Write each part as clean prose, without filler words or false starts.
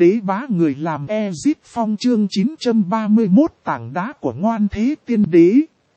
đế bá người làm Ezip Phong chương 931 tảng đá của Ngoan Thế Tiên Đế.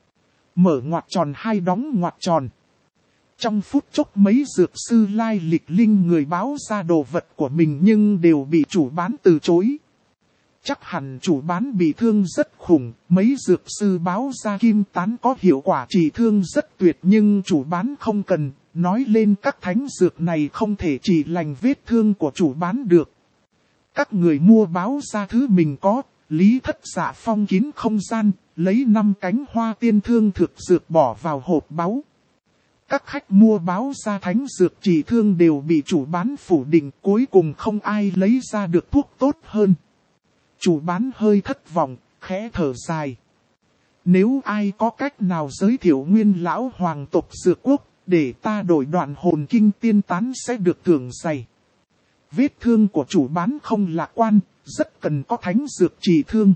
Mở ngoặc tròn hai đóng ngoặc tròn. Trong phút chốc mấy dược sư lai lịch linh người báo ra đồ vật của mình nhưng đều bị chủ bán từ chối. Chắc hẳn chủ bán bị thương rất khủng, mấy dược sư báo ra kim tán có hiệu quả trị thương rất tuyệt nhưng chủ bán không cần, nói lên các thánh dược này không thể trị lành vết thương của chủ bán được. Các người mua báo ra thứ mình có, Lý Thất Dạ phong kín không gian, lấy 5 cánh hoa tiên thương thực dược bỏ vào hộp báu. Các khách mua báo ra thánh dược trị thương đều bị chủ bán phủ định, cuối cùng không ai lấy ra được thuốc tốt hơn. Chủ bán hơi thất vọng, khẽ thở dài. Nếu ai có cách nào giới thiệu nguyên lão hoàng tộc dược quốc, để ta đổi đoạn hồn kinh tiên tán sẽ được thưởng dày. Vết thương của chủ bán không lạc quan, rất cần có thánh dược trị thương.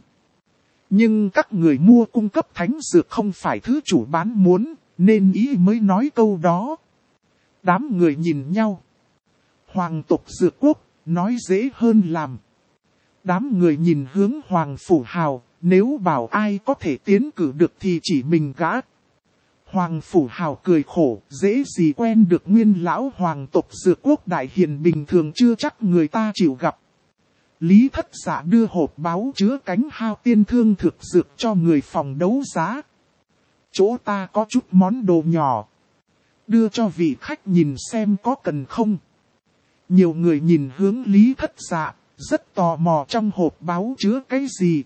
Nhưng các người mua cung cấp thánh dược không phải thứ chủ bán muốn, nên ý mới nói câu đó. Đám người nhìn nhau. Hoàng tộc dược quốc, nói dễ hơn làm. Đám người nhìn hướng Hoàng Phủ Hào, nếu bảo ai có thể tiến cử được thì chỉ mình gã. Hoàng Phủ Hào cười khổ, dễ gì quen được nguyên lão hoàng tộc dược quốc đại hiền bình thường chưa chắc người ta chịu gặp. Lý Thất Dạ đưa hộp báu chứa cánh hao tiên thương thực dược cho người phòng đấu giá. Chỗ ta có chút món đồ nhỏ. Đưa cho vị khách nhìn xem có cần không. Nhiều người nhìn hướng Lý Thất Dạ, rất tò mò trong hộp báu chứa cái gì.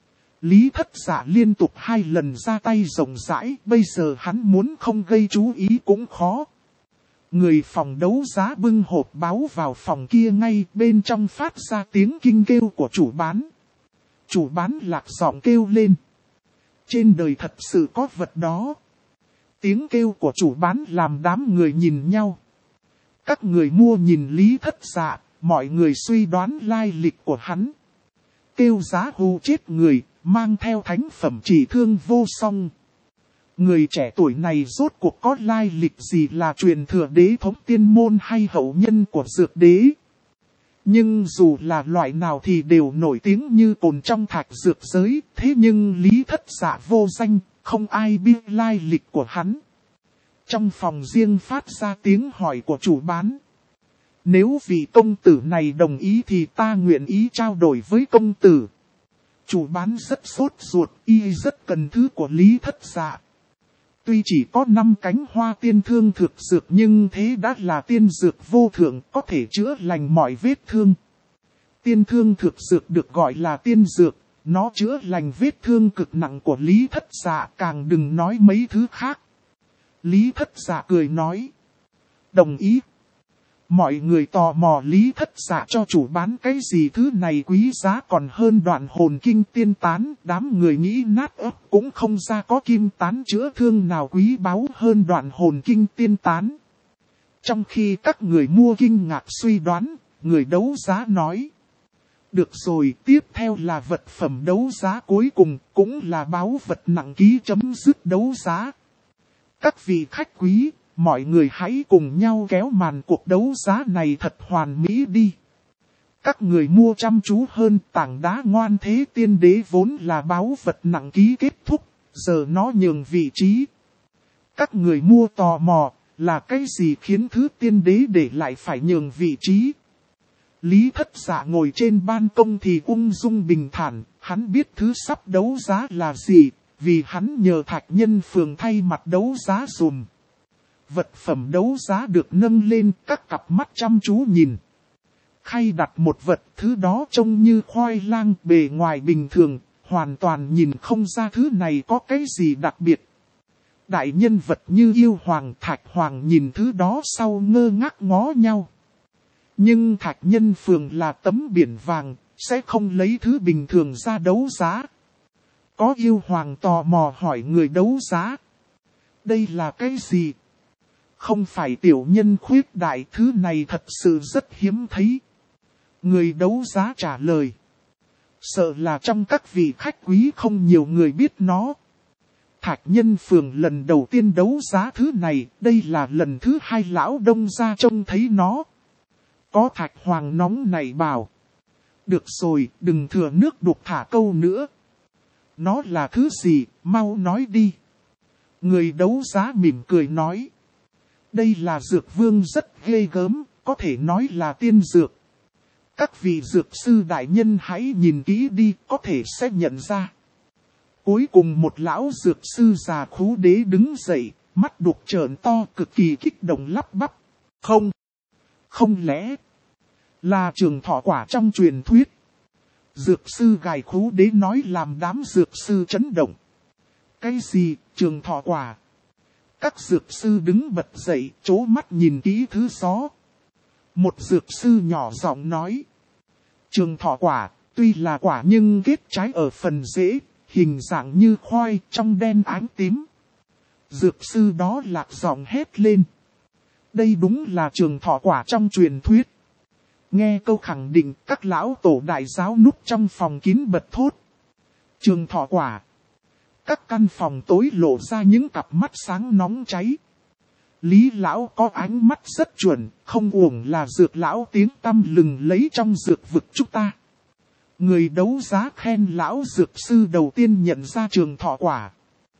Lý Thất Dạ liên tục 2 lần ra tay rộng rãi, bây giờ hắn muốn không gây chú ý cũng khó. Người phòng đấu giá bưng hộp báu vào phòng kia ngay, bên trong phát ra tiếng kinh kêu của chủ bán. Chủ bán lạc giọng kêu lên. Trên đời thật sự có vật đó. Tiếng kêu của chủ bán làm đám người nhìn nhau. Các người mua nhìn Lý Thất Dạ, mọi người suy đoán lai lịch của hắn. Kêu giá hù chết người, mang theo thánh phẩm trị thương vô song. Người trẻ tuổi này rốt cuộc có lai lịch gì, là truyền thừa đế thống tiên môn hay hậu nhân của dược đế. Nhưng dù là loại nào thì đều nổi tiếng như cồn trong thạch dược giới, thế nhưng Lý Thất Dạ vô danh, không ai biết lai lịch của hắn. Trong phòng riêng phát ra tiếng hỏi của chủ bán. Nếu vị công tử này đồng ý thì ta nguyện ý trao đổi với công tử. Chủ bán rất sốt ruột, y rất cần thứ của Lý Thất Dạ. Tuy chỉ có 5 cánh hoa tiên thương thực dược nhưng thế đã là tiên dược vô thượng, có thể chữa lành mọi vết thương. Tiên thương thực dược được gọi là tiên dược, nó chữa lành vết thương cực nặng của Lý Thất Dạ, càng đừng nói mấy thứ khác. Lý Thất Dạ cười nói. Đồng ý. Mọi người tò mò Lý Thất Dạ cho chủ bán cái gì, thứ này quý giá còn hơn đoạn hồn kinh tiên tán. Đám người nghĩ nát ấp cũng không ra có kim tán chữa thương nào quý báu hơn đoạn hồn kinh tiên tán. Trong khi các người mua kinh ngạc suy đoán, người đấu giá nói. Được rồi, tiếp theo là vật phẩm đấu giá cuối cùng, cũng là báu vật nặng ký chấm dứt đấu giá. Các vị khách quý, mọi người hãy cùng nhau kéo màn cuộc đấu giá này thật hoàn mỹ đi. Các người mua chăm chú hơn, tảng đá Ngoan Thế Tiên Đế vốn là báu vật nặng ký kết thúc, giờ nó nhường vị trí. Các người mua tò mò, là cái gì khiến thứ tiên đế để lại phải nhường vị trí? Lý Thất Dạ ngồi trên ban công thì ung dung bình thản, hắn biết thứ sắp đấu giá là gì, vì hắn nhờ Thạch Nhân Phường thay mặt đấu giá dùm. Vật phẩm đấu giá được nâng lên, các cặp mắt chăm chú nhìn. Khay đặt một vật, thứ đó trông như khoai lang, bề ngoài bình thường, hoàn toàn nhìn không ra thứ này có cái gì đặc biệt. Đại nhân vật như Yêu Hoàng, Thạch Hoàng nhìn thứ đó sau ngơ ngác ngó nhau. Nhưng Thạch Nhân Phường là tấm biển vàng, sẽ không lấy thứ bình thường ra đấu giá. Có Yêu Hoàng tò mò hỏi người đấu giá. Đây là cái gì? Không phải tiểu nhân khuyết đại, thứ này thật sự rất hiếm thấy. Người đấu giá trả lời. Sợ là trong các vị khách quý không nhiều người biết nó. Thạch Nhân Phường lần đầu tiên đấu giá thứ này, đây là lần thứ 2 lão đông gia trông thấy nó. Có Thạch Hoàng nóng nảy bảo. Được rồi, đừng thừa nước đục thả câu nữa. Nó là thứ gì, mau nói đi. Người đấu giá mỉm cười nói. Đây là dược vương rất ghê gớm, có thể nói là tiên dược. Các vị dược sư đại nhân hãy nhìn kỹ đi, có thể sẽ nhận ra. Cuối cùng một lão dược sư già khú đế đứng dậy, mắt đục trợn to cực kỳ kích động lắp bắp. Không lẽ là trường thọ quả trong truyền thuyết? Dược sư gài khú đế nói làm đám dược sư chấn động. Cái gì, trường thọ quả? Các dược sư đứng bật dậy, chố mắt nhìn kỹ thứ gió. Một dược sư nhỏ giọng nói. Trường thọ quả, tuy là quả nhưng kết trái ở phần rễ, hình dạng như khoai trong đen ánh tím. Dược sư đó lạc giọng hét lên. Đây đúng là trường thọ quả trong truyền thuyết. Nghe câu khẳng định, các lão tổ đại giáo núp trong phòng kín bật thốt. Trường thọ quả. Các căn phòng tối lộ ra những cặp mắt sáng nóng cháy. Lý lão có ánh mắt rất chuẩn, không uổng là dược lão tiếng tăm lừng lấy trong dược vực chúng ta. Người đấu giá khen lão dược sư đầu tiên nhận ra trường thọ quả.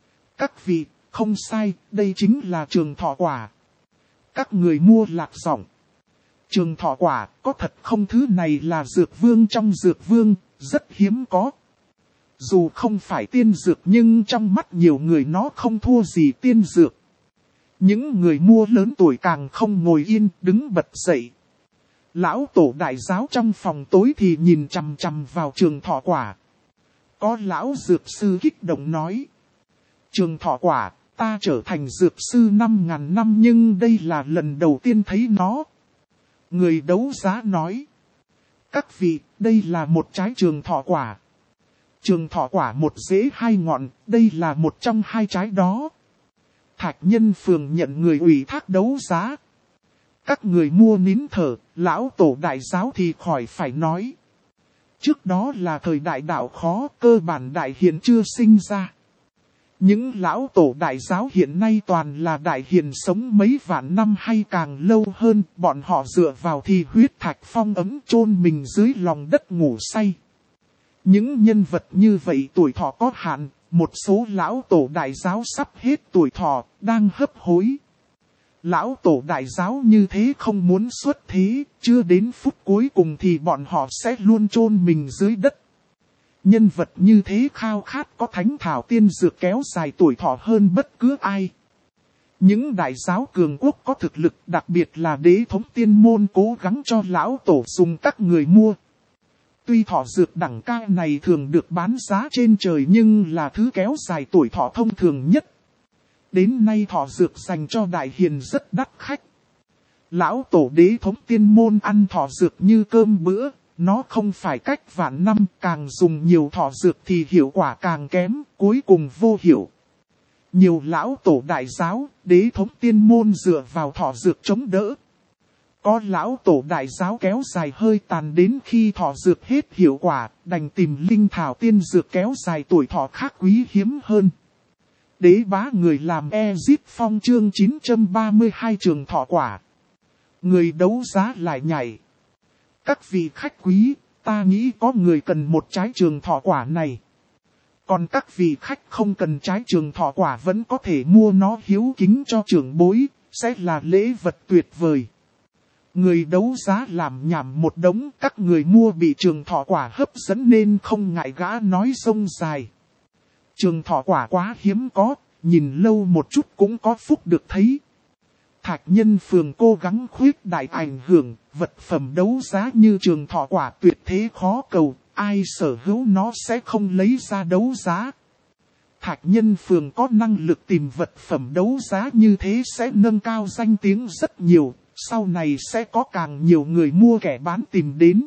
Các vị, không sai, đây chính là trường thọ quả. Các người mua lạc giọng. Trường thọ quả, có thật không, thứ này là dược vương trong dược vương, rất hiếm có. Dù không phải tiên dược nhưng trong mắt nhiều người nó không thua gì tiên dược. Những người mua lớn tuổi càng không ngồi yên, đứng bật dậy. Lão tổ đại giáo trong phòng tối thì nhìn chằm chằm vào trường thọ quả. Có lão dược sư kích động nói. Trường thọ quả, ta trở thành dược sư 5.000 năm nhưng đây là lần đầu tiên thấy nó. Người đấu giá nói. Các vị, đây là một trái trường thọ quả. Trường thọ quả một rễ hai ngọn, đây là một trong hai trái đó. Thạch Nhân Phường nhận người ủy thác đấu giá. Các người mua nín thở, lão tổ đại giáo thì khỏi phải nói. Trước đó là thời đại đạo khó, cơ bản đại hiền chưa sinh ra. Những lão tổ đại giáo hiện nay toàn là đại hiền sống mấy vạn năm hay càng lâu hơn, bọn họ dựa vào thì huyết thạch phong ấm chôn mình dưới lòng đất ngủ say. Những nhân vật như vậy tuổi thọ có hạn, một số lão tổ đại giáo sắp hết tuổi thọ, đang hấp hối. Lão tổ đại giáo như thế không muốn xuất thế, chưa đến phút cuối cùng thì bọn họ sẽ luôn chôn mình dưới đất. Nhân vật như thế khao khát có thánh thảo tiên dược kéo dài tuổi thọ hơn bất cứ ai. Những đại giáo cường quốc có thực lực, đặc biệt là đế thống tiên môn cố gắng cho lão tổ dùng các người mua. Tuy thọ dược đẳng cao này thường được bán giá trên trời nhưng là thứ kéo dài tuổi thọ thông thường nhất. Đến nay thọ dược dành cho đại hiền rất đắt khách. Lão tổ đế thống tiên môn ăn thọ dược như cơm bữa, nó không phải cách vạn năm, càng dùng nhiều thọ dược thì hiệu quả càng kém, cuối cùng vô hiệu. Nhiều lão tổ đại giáo, đế thống tiên môn dựa vào thọ dược chống đỡ. Có lão tổ đại giáo kéo dài hơi tàn đến khi thọ dược hết hiệu quả, đành tìm linh thảo tiên dược kéo dài tuổi thọ khác quý hiếm hơn. Đế bá người làm Ezip Phong chương 932 trường thọ quả. Người đấu giá lại nhảy. Các vị khách quý, ta nghĩ có người cần một trái trường thọ quả này. Còn các vị khách không cần trái trường thọ quả vẫn có thể mua nó hiếu kính cho trưởng bối, sẽ là lễ vật tuyệt vời. Người đấu giá làm nhảm một đống, các người mua bị trường thọ quả hấp dẫn nên không ngại gã nói sông dài. Trường thọ quả quá hiếm có, nhìn lâu một chút cũng có phúc được thấy. Thạch Nhân Phường cố gắng khuyết đại ảnh hưởng, vật phẩm đấu giá như trường thọ quả tuyệt thế khó cầu, ai sở hữu nó sẽ không lấy ra đấu giá. Thạch Nhân Phường có năng lực tìm vật phẩm đấu giá như thế sẽ nâng cao danh tiếng rất nhiều, sau này sẽ có càng nhiều người mua kẻ bán tìm đến.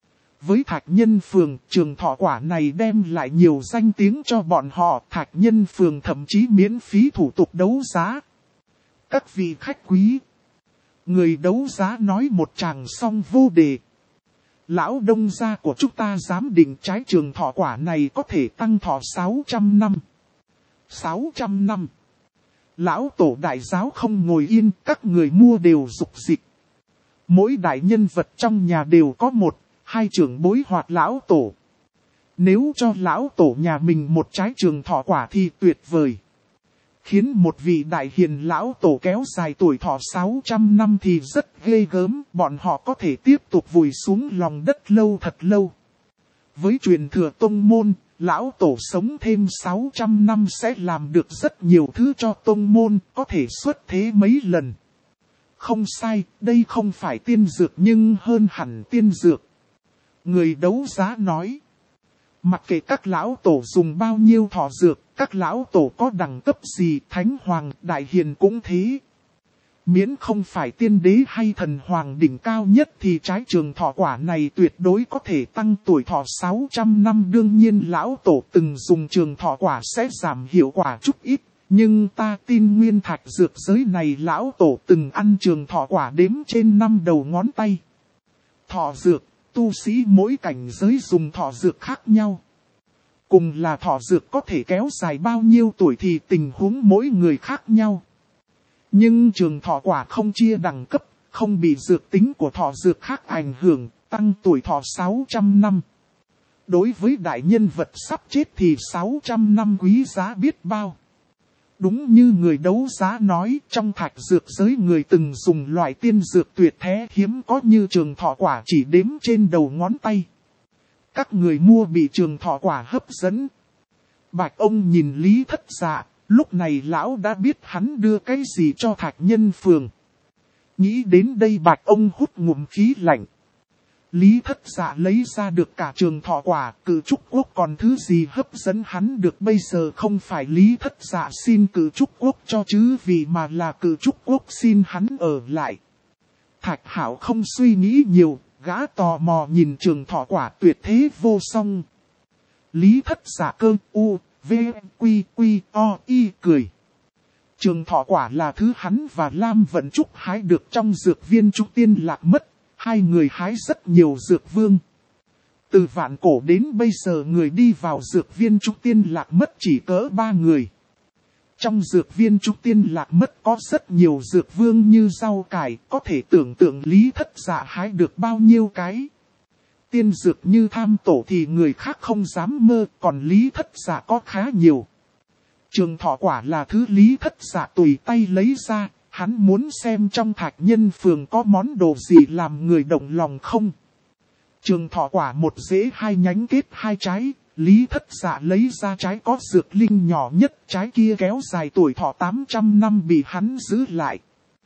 Với Thạch Nhân Phường, trường thọ quả này đem lại nhiều danh tiếng cho bọn họ, Thạch Nhân Phường thậm chí miễn phí thủ tục đấu giá. Các vị khách quý, người đấu giá nói một tràng xong vô đề. Lão đông gia của chúng ta dám định trái trường thọ quả này có thể tăng thọ 600 năm. 600 năm. Lão tổ đại giáo không ngồi yên, các người mua đều rục dịch. Mỗi đại nhân vật trong nhà đều có 1, hai trưởng bối hoặc lão tổ. Nếu cho lão tổ nhà mình một trái trường thọ quả thì tuyệt vời. Khiến một vị đại hiền lão tổ kéo dài tuổi thọ 600 năm thì rất ghê gớm, bọn họ có thể tiếp tục vùi xuống lòng đất lâu thật lâu. Với truyền thừa tông môn, lão tổ sống thêm 600 năm sẽ làm được rất nhiều thứ cho tông môn, có thể xuất thế mấy lần. Không sai, đây không phải tiên dược nhưng hơn hẳn tiên dược. Người đấu giá nói. Mặc kệ các lão tổ dùng bao nhiêu thọ dược, các lão tổ có đẳng cấp gì, thánh hoàng, đại hiền cũng thế. Miễn không phải tiên đế hay thần hoàng đỉnh cao nhất thì trái trường thọ quả này tuyệt đối có thể tăng tuổi thọ 600 năm. Đương nhiên lão tổ từng dùng trường thọ quả sẽ giảm hiệu quả chút ít. Nhưng ta tin nguyên thạch dược giới này lão tổ từng ăn trường thọ quả đếm trên 5 đầu ngón tay. Thọ dược, tu sĩ mỗi cảnh giới dùng thọ dược khác nhau. Cùng là thọ dược có thể kéo dài bao nhiêu tuổi thì tình huống mỗi người khác nhau. Nhưng trường thọ quả không chia đẳng cấp, không bị dược tính của thọ dược khác ảnh hưởng, tăng tuổi thọ 600 năm. Đối với đại nhân vật sắp chết thì 600 năm quý giá biết bao. Đúng như người đấu giá nói, trong thạch dược giới người từng dùng loại tiên dược tuyệt thế hiếm có như trường thọ quả chỉ đếm trên đầu ngón tay. Các người mua bị trường thọ quả hấp dẫn. Bạch ông nhìn Lý Thất Dạ, lúc này lão đã biết hắn đưa cái gì cho Thạch Nhân Phường. Nghĩ đến đây Bạch ông hút ngụm khí lạnh. Lý Thất Dạ lấy ra được cả trường thọ quả, Cự Trúc Quốc còn thứ gì hấp dẫn hắn được bây giờ không phải Lý Thất Dạ xin Cự Trúc Quốc cho chứ vì mà là Cự Trúc Quốc xin hắn ở lại. Thạch Hạo không suy nghĩ nhiều, gã tò mò nhìn trường thọ quả tuyệt thế vô song. Lý Thất Dạ cơ u, v, quy, quy, o, y cười. Trường thọ quả là thứ hắn và Lam Vận Trúc hái được trong dược viên Trúc Tiên Lạc Mất. Hai người hái rất nhiều dược vương. Từ vạn cổ đến bây giờ người đi vào dược viên Trúc Tiên Lạc Mất chỉ cỡ 3 người. Trong dược viên Trúc Tiên Lạc Mất có rất nhiều dược vương như rau cải, có thể tưởng tượng Lý Thất Dạ hái được bao nhiêu cái. Tiên dược như tham tổ thì người khác không dám mơ, còn Lý Thất Dạ có khá nhiều. Trường thọ quả là thứ Lý Thất Dạ tùy tay lấy ra. Hắn muốn xem trong Thạch Nhân Phường có món đồ gì làm người động lòng không. Trường thọ quả một rễ hai nhánh kết hai trái, Lý Thất Dạ lấy ra trái có dược linh nhỏ nhất, trái kia kéo dài tuổi thọ 800 năm bị hắn giữ lại.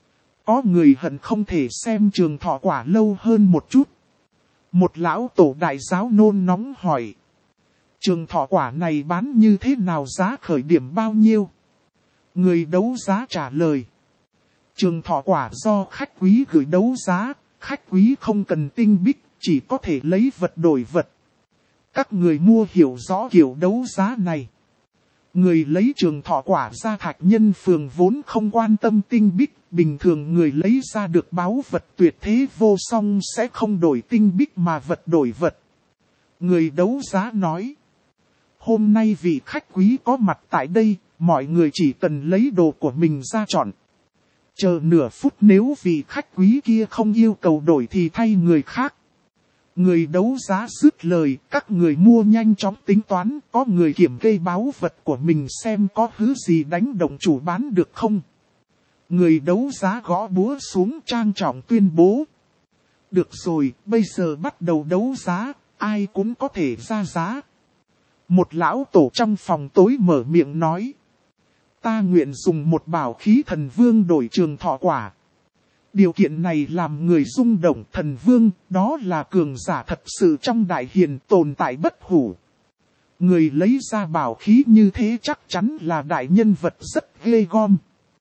Có người hận không thể xem trường thọ quả lâu hơn một chút. Một lão tổ đại giáo nôn nóng hỏi. Trường thọ quả này bán như thế nào, giá khởi điểm bao nhiêu? Người đấu giá trả lời. Trường thọ quả do khách quý gửi đấu giá, khách quý không cần tinh bích, chỉ có thể lấy vật đổi vật. Các người mua hiểu rõ kiểu đấu giá này. Người lấy trường thọ quả ra Thạch Nhân Phường vốn không quan tâm tinh bích, bình thường người lấy ra được báu vật tuyệt thế vô song sẽ không đổi tinh bích mà vật đổi vật. Người đấu giá nói. Hôm nay vị khách quý có mặt tại đây, mọi người chỉ cần lấy đồ của mình ra chọn. Chờ nửa phút nếu vị khách quý kia không yêu cầu đổi thì thay người khác. Người đấu giá dứt lời, các người mua nhanh chóng tính toán, có người kiểm kê báu vật của mình xem có thứ gì đánh động chủ bán được không. Người đấu giá gõ búa xuống trang trọng tuyên bố. Được rồi, bây giờ bắt đầu đấu giá, ai cũng có thể ra giá. Một lão tổ trong phòng tối mở miệng nói. Ta nguyện dùng một bảo khí thần vương đổi trường thọ quả. Điều kiện này làm người rung động. Thần vương, đó là cường giả thật sự trong đại hiền tồn tại bất hủ. Người lấy ra bảo khí như thế chắc chắn là đại nhân vật rất ghê gom.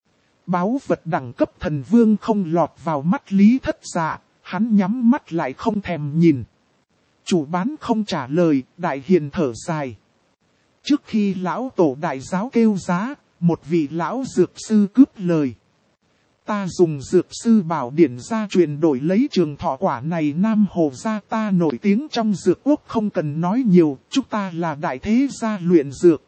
Báu vật đẳng cấp thần vương không lọt vào mắt Lý Thất Dạ, hắn nhắm mắt lại không thèm nhìn. Chủ bán không trả lời, đại hiền thở dài. Trước khi lão tổ đại giáo kêu giá, một vị lão dược sư cướp lời. Ta dùng dược sư bảo điển gia truyền đổi lấy trường thọ quả này. Nam Hồ gia ta nổi tiếng trong dược quốc không cần nói nhiều, chúng ta là đại thế gia luyện dược.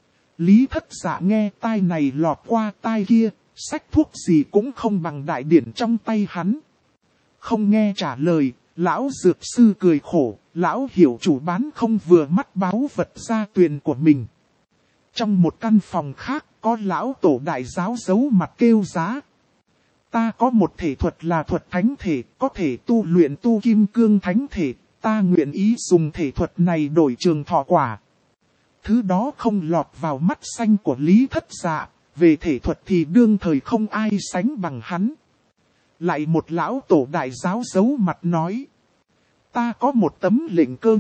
Lý Thất Dạ nghe tai này lọt qua tai kia, sách thuốc gì cũng không bằng đại điển trong tay hắn. Không nghe trả lời, Lão dược sư cười khổ, lão hiểu chủ bán không vừa mắt báu vật gia tuyền của mình. Trong một căn phòng khác, có lão tổ đại giáo giấu mặt kêu giá. Ta có một thể thuật là thuật thánh thể, có thể tu luyện tu kim cương thánh thể, ta nguyện ý dùng thể thuật này đổi trường thọ quả. Thứ đó không lọt vào mắt xanh của Lý Thất Dạ, về thể thuật thì đương thời không ai sánh bằng hắn. Lại một lão tổ đại giáo giấu mặt nói. Ta có một tấm lệnh cơ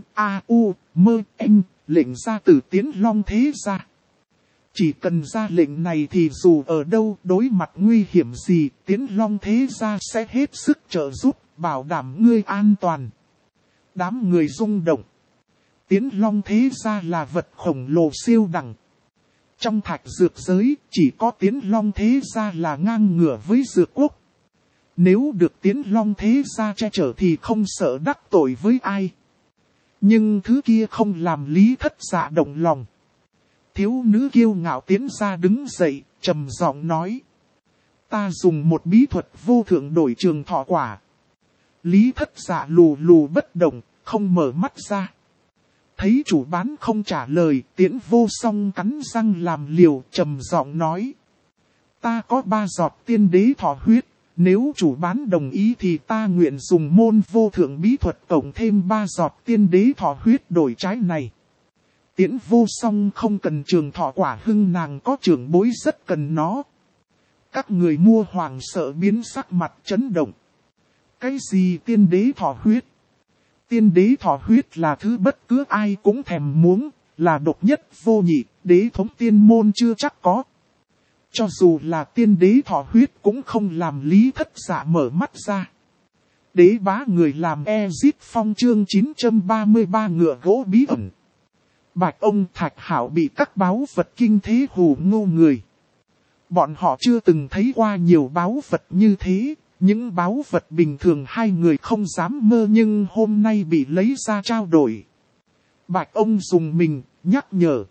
lệnh ra từ Tiến Long thế gia. Chỉ cần ra lệnh này thì dù ở đâu đối mặt nguy hiểm gì, Tiến Long thế gia sẽ hết sức trợ giúp, bảo đảm ngươi an toàn. Đám người rung động. Tiến Long thế gia là vật khổng lồ siêu đẳng. Trong thạch dược giới, chỉ có Tiến Long thế gia là ngang ngửa với dược quốc. Nếu được Tiến Long thế gia che chở thì không sợ đắc tội với ai. Nhưng thứ kia không làm Lý Thất Dạ động lòng. Thiếu nữ kiêu ngạo tiến ra đứng dậy, trầm giọng nói. Ta dùng một bí thuật vô thượng đổi trường thọ quả. Lý Thất Dạ lù lù bất động, không mở mắt ra. Thấy chủ bán không trả lời, Tiễn Vô Song cắn răng làm liều, trầm giọng nói. Ta có 3 giọt tiên đế thọ huyết. Nếu chủ bán đồng ý thì ta nguyện dùng môn vô thượng bí thuật cộng thêm 3 giọt tiên đế thọ huyết đổi trái này. Tiễn Vô Song không cần trường thọ quả hưng, nàng có trưởng bối rất cần nó. Các người mua hoàng sợ biến sắc mặt chấn động. Cái gì tiên đế thọ huyết? Tiên đế thọ huyết là thứ bất cứ ai cũng thèm muốn, là độc nhất vô nhị, đế thống tiên môn chưa chắc có. Cho dù là tiên đế thọ huyết cũng không làm Lý Thất Dạ mở mắt ra. Đế bá người làm Ezit Phong chương 933 ngựa gỗ bí ẩn. Bạch ông Thạch Hảo bị các báu vật kinh thế hù ngô người. Bọn họ chưa từng thấy qua nhiều báu vật như thế. Những báu vật bình thường hai người không dám mơ nhưng hôm nay bị lấy ra trao đổi. Bạch ông dùng mình, nhắc nhở.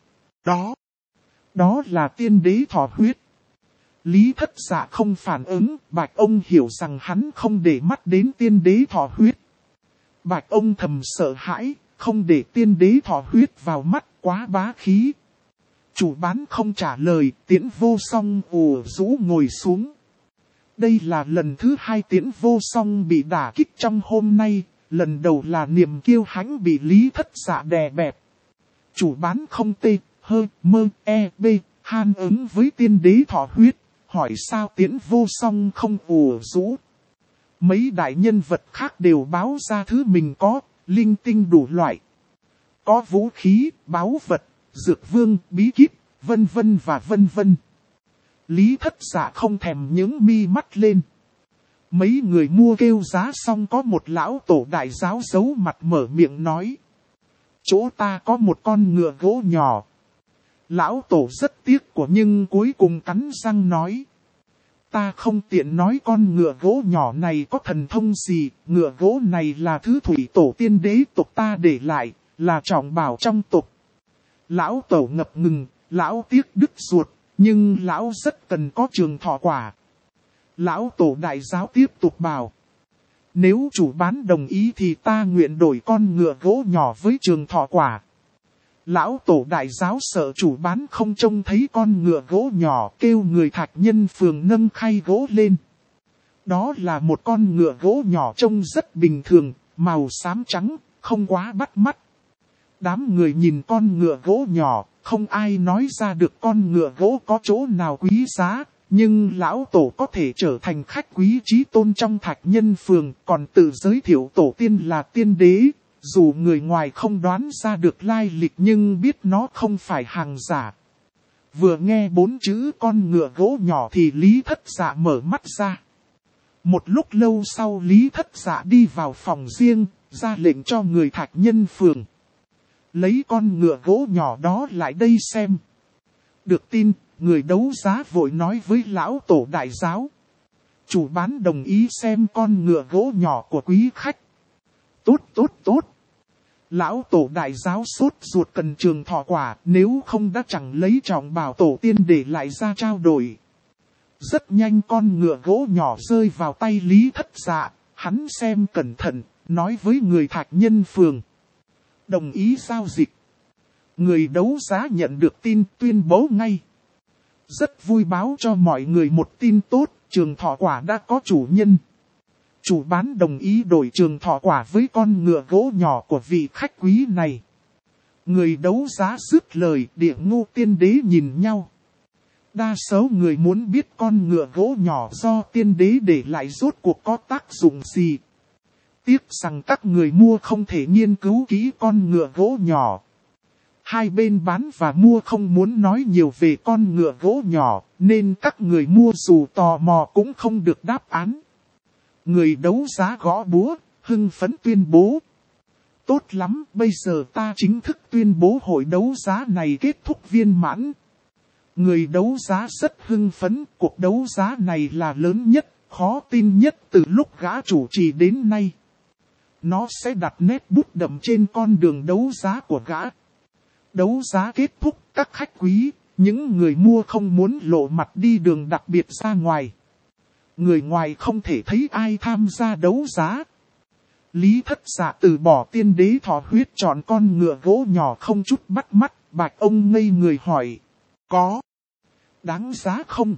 Đó là tiên đế thọ huyết. Lý Thất Dạ không phản ứng, Bạch ông hiểu rằng hắn không để mắt đến tiên đế thọ huyết. Bạch ông thầm sợ hãi, không để tiên đế thọ huyết vào mắt, quá bá khí. Chủ bán không trả lời, Tiễn Vô Song ù rũ ngồi xuống. Đây là lần thứ 2 Tiễn Vô Song bị đả kích trong hôm nay, lần đầu là niềm kiêu hãnh bị Lý Thất Dạ đè bẹp. Chủ bán không han ứng với tiên đế thọ huyết, hỏi sao Tiễn Vô Song không ù rũ. Mấy đại nhân vật khác đều báo ra thứ mình có, linh tinh đủ loại. Có vũ khí, báu vật, dược vương, bí kíp, vân vân và vân vân. Lý Thất Dạ không thèm nhướng mi mắt lên. Mấy người mua kêu giá xong có một lão tổ đại giáo giấu mặt mở miệng nói. Chỗ ta có một con ngựa gỗ nhỏ. Lão tổ rất tiếc của nhưng cuối cùng cắn răng nói. Ta không tiện nói con ngựa gỗ nhỏ này có thần thông gì, ngựa gỗ này là thứ thủy tổ tiên đế tộc ta để lại, là trọng bảo trong tộc. Lão tổ ngập ngừng, lão tiếc đứt ruột, nhưng lão rất cần có trường thọ quả. Lão tổ đại giáo tiếp tục bảo. Nếu chủ bán đồng ý thì ta nguyện đổi con ngựa gỗ nhỏ với trường thọ quả. Lão tổ đại giáo sợ chủ bán không trông thấy con ngựa gỗ nhỏ, kêu người Thạch Nhân phường nâng khay gỗ lên. Đó là một con ngựa gỗ nhỏ trông rất bình thường, màu xám trắng, không quá bắt mắt. Đám người nhìn con ngựa gỗ nhỏ, không ai nói ra được con ngựa gỗ có chỗ nào quý giá, nhưng lão tổ có thể trở thành khách quý chí tôn trong Thạch Nhân phường, còn tự giới thiệu tổ tiên là tiên đế. Dù người ngoài không đoán ra được lai lịch nhưng biết nó không phải hàng giả. Vừa nghe 4 chữ con ngựa gỗ nhỏ thì Lý Thất Dạ mở mắt ra. Một lúc lâu sau Lý Thất Dạ đi vào phòng riêng, ra lệnh cho người Thạch Nhân phường. Lấy con ngựa gỗ nhỏ đó lại đây xem. Được tin, người đấu giá vội nói với lão tổ đại giáo. Chủ bán đồng ý xem con ngựa gỗ nhỏ của quý khách. Tốt. Lão tổ đại giáo sốt ruột cần trường thọ quả, nếu không đã chẳng lấy trọng bảo tổ tiên để lại ra trao đổi. Rất nhanh con ngựa gỗ nhỏ rơi vào tay Lý Thất Dạ, hắn xem cẩn thận, nói với người Thạch Nhân Phường. Đồng ý giao dịch. Người đấu giá nhận được tin tuyên bố ngay. Rất vui báo cho mọi người một tin tốt, trường thọ quả đã có chủ nhân. Chủ bán đồng ý đổi trường thọ quả với con ngựa gỗ nhỏ của vị khách quý này. Người đấu giá dứt lời, Địa Ngô Tiên Đế nhìn nhau. Đa số người muốn biết con ngựa gỗ nhỏ do tiên đế để lại rốt cuộc có tác dụng gì. Tiếc rằng các người mua không thể nghiên cứu kỹ con ngựa gỗ nhỏ. Hai bên bán và mua không muốn nói nhiều về con ngựa gỗ nhỏ, nên các người mua dù tò mò cũng không được đáp án. Người đấu giá gõ búa, hưng phấn tuyên bố. Tốt lắm, bây giờ ta chính thức tuyên bố hội đấu giá này kết thúc viên mãn. Người đấu giá rất hưng phấn, cuộc đấu giá này là lớn nhất, khó tin nhất từ lúc gã chủ trì đến nay. Nó sẽ đặt nét bút đậm trên con đường đấu giá của gã. Đấu giá kết thúc, các khách quý, những người mua không muốn lộ mặt đi đường đặc biệt ra ngoài. Người ngoài không thể thấy ai tham gia đấu giá. Lý Thất Dạ từ bỏ tiên đế thọ huyết chọn con ngựa gỗ nhỏ không chút bắt mắt, Bạch ông ngây người hỏi. Có. Đáng giá không?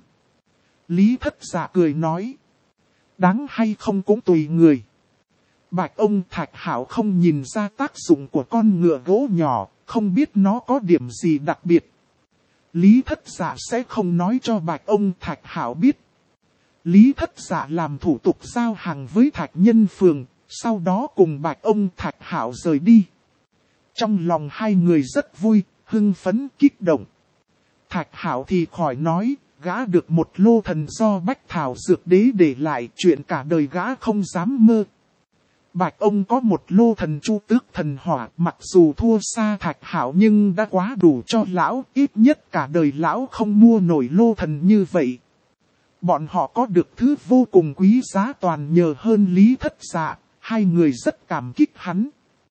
Lý Thất Dạ cười nói. Đáng hay không cũng tùy người. Bạch ông Thạch Hảo không nhìn ra tác dụng của con ngựa gỗ nhỏ, không biết nó có điểm gì đặc biệt. Lý Thất Dạ sẽ không nói cho Bạch ông Thạch Hảo biết. Lý Thất Dạ làm thủ tục giao hàng với Thạch Nhân Phường, sau đó cùng Bạch ông Thạch Hảo rời đi. Trong lòng hai người rất vui, hưng phấn kích động. Thạch Hảo thì khỏi nói, gã được một lô thần do Bách Thảo Dược Đế để lại, chuyện cả đời gã không dám mơ. Bạch ông có một lô thần Chu Tước Thần Hỏa, mặc dù thua xa Thạch Hảo nhưng đã quá đủ cho lão, ít nhất cả đời lão không mua nổi lô thần như vậy. Bọn họ có được thứ vô cùng quý giá toàn nhờ hơn Lý Thất Dạ, hai người rất cảm kích hắn.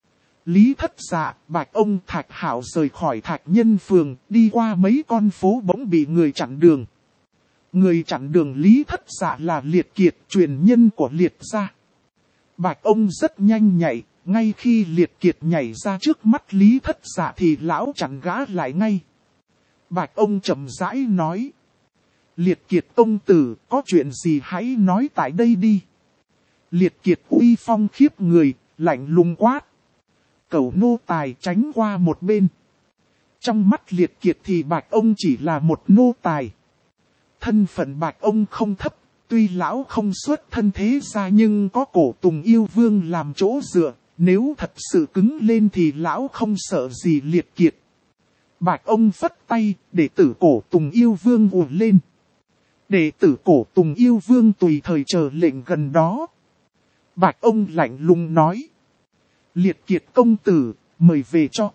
Lý Thất Dạ, Bạch ông Thạch Hảo rời khỏi Thạch Nhân Phường, đi qua mấy con phố bỗng bị người chặn đường. Người chặn đường Lý Thất Dạ là Liệt Kiệt, truyền nhân của Liệt gia. Bạch ông rất nhanh nhạy, ngay khi Liệt Kiệt nhảy ra trước mắt Lý Thất Dạ thì lão chặn gã lại ngay. Bạch ông chậm rãi nói. Liệt Kiệt công tử, có chuyện gì hãy nói tại đây đi. Liệt Kiệt uy phong khiếp người, lạnh lùng quát. Cẩu nô tài tránh qua một bên. Trong mắt Liệt Kiệt thì Bạch ông chỉ là một nô tài. Thân phận Bạch ông không thấp, tuy lão không xuất thân thế gia nhưng có Cổ Tùng Yêu Vương làm chỗ dựa, nếu thật sự cứng lên thì lão không sợ gì Liệt Kiệt. Bạch ông phất tay, đệ tử Cổ Tùng Yêu Vương ùa lên. Đệ tử Cổ Tùng Yêu Vương tùy thời chờ lệnh gần đó. Bạch ông lạnh lùng nói. Liệt Kiệt công tử, mời về cho.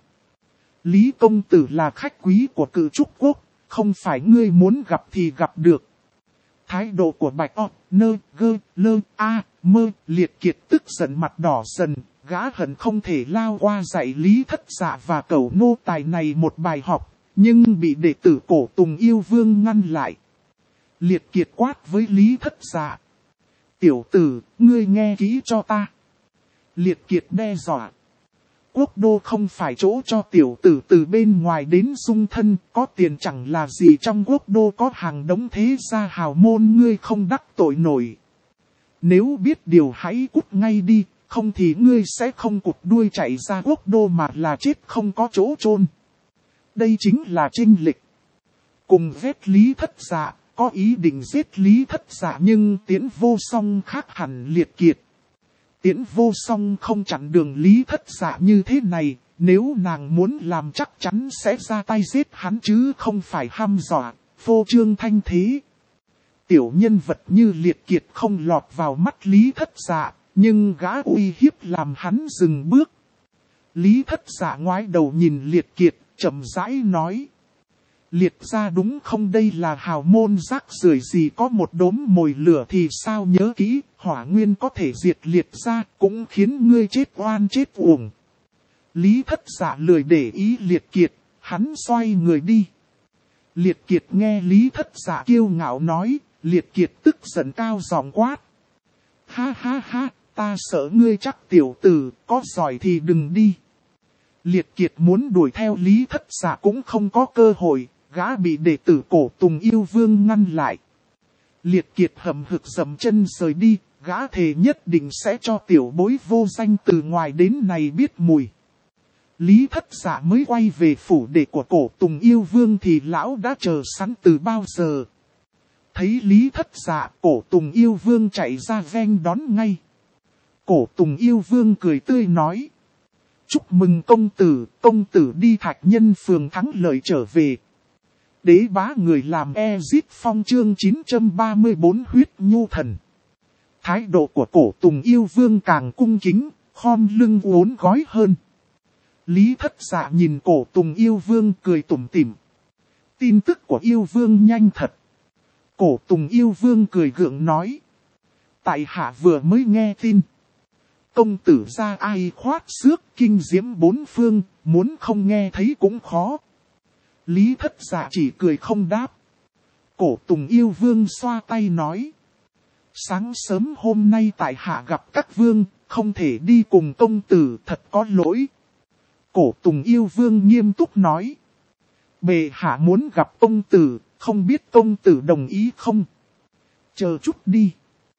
Lý công tử là khách quý của Cự Trúc Quốc, không phải ngươi muốn gặp thì gặp được. Thái độ của Bạch O, Nơ, Gơ, Lơ, A, Mơ, Liệt Kiệt tức giận mặt đỏ dần, gã hận không thể lao qua dạy Lý Thất Dạ và cẩu nô tài này một bài học, nhưng bị đệ tử Cổ Tùng Yêu Vương ngăn lại. Liệt Kiệt quát với Lý Thất Dạ. Tiểu tử, ngươi nghe kỹ cho ta. Liệt Kiệt đe dọa. Quốc đô không phải chỗ cho tiểu tử từ bên ngoài đến dung thân, có tiền chẳng là gì, trong quốc đô có hàng đống thế gia hào môn ngươi không đắc tội nổi. Nếu biết điều hãy cút ngay đi, không thì ngươi sẽ không cụt đuôi chạy ra quốc đô mà là chết không có chỗ chôn. Đây chính là chênh lệch. Cùng ghét Lý Thất Dạ, có ý định giết Lý Thất Dạ nhưng Tiễn Vô Song khác hẳn Liệt Kiệt. Tiễn Vô Song không chặn đường Lý Thất Dạ như thế này, nếu nàng muốn làm chắc chắn sẽ ra tay giết hắn chứ không phải hăm dọa, phô trương thanh thế. Tiểu nhân vật như Liệt Kiệt không lọt vào mắt Lý Thất Dạ, nhưng gã uy hiếp làm hắn dừng bước. Lý Thất Dạ ngoái đầu nhìn Liệt Kiệt, chậm rãi nói. Liệt gia đúng không, đây là hào môn rác rưởi gì, có một đốm mồi lửa thì sao, nhớ kỹ, hỏa nguyên có thể diệt Liệt gia, cũng khiến ngươi chết oan chết uổng. Lý Thất Dạ lười để ý Liệt Kiệt, hắn xoay người đi. Liệt Kiệt nghe Lý Thất Dạ kiêu ngạo nói, Liệt Kiệt tức giận cao giọng quát. Ha ha ha, ta sợ ngươi chắc tiểu tử, có giỏi thì đừng đi. Liệt Kiệt muốn đuổi theo Lý Thất Dạ cũng không có cơ hội, gã bị đệ tử Cổ Tùng Yêu Vương ngăn lại. Liệt Kiệt hậm hực dậm chân rời đi, gã thề nhất định sẽ cho tiểu bối vô danh từ ngoài đến này biết mùi. Lý Thất Dạ mới quay về phủ đệ của Cổ Tùng Yêu Vương thì lão đã chờ sẵn từ bao giờ. Thấy Lý Thất Dạ, Cổ Tùng Yêu Vương chạy ra ven đón ngay. Cổ Tùng Yêu Vương cười tươi nói: chúc mừng công tử đi Thạch Nhân Phường thắng lợi trở về. Đế bá người làm Ezit Phong chương 934 huyết nhu thần. Thái độ của Cổ Tùng Yêu Vương càng cung kính, khom lưng uốn gói hơn. Lý Thất Dạ nhìn Cổ Tùng Yêu Vương cười tủm tỉm. Tin tức của Yêu Vương nhanh thật. Cổ Tùng Yêu Vương cười gượng nói: tại hạ vừa mới nghe tin. Công tử ra ai khoát xước kinh diễm bốn phương, muốn không nghe thấy cũng khó. Lý Thất Dạ chỉ cười không đáp. Cổ Tùng Yêu Vương xoa tay nói: sáng sớm hôm nay tại hạ gặp các vương, không thể đi cùng công tử, thật có lỗi. Cổ Tùng Yêu Vương nghiêm túc nói: bệ hạ muốn gặp công tử, không biết công tử đồng ý không? Chờ chút đi.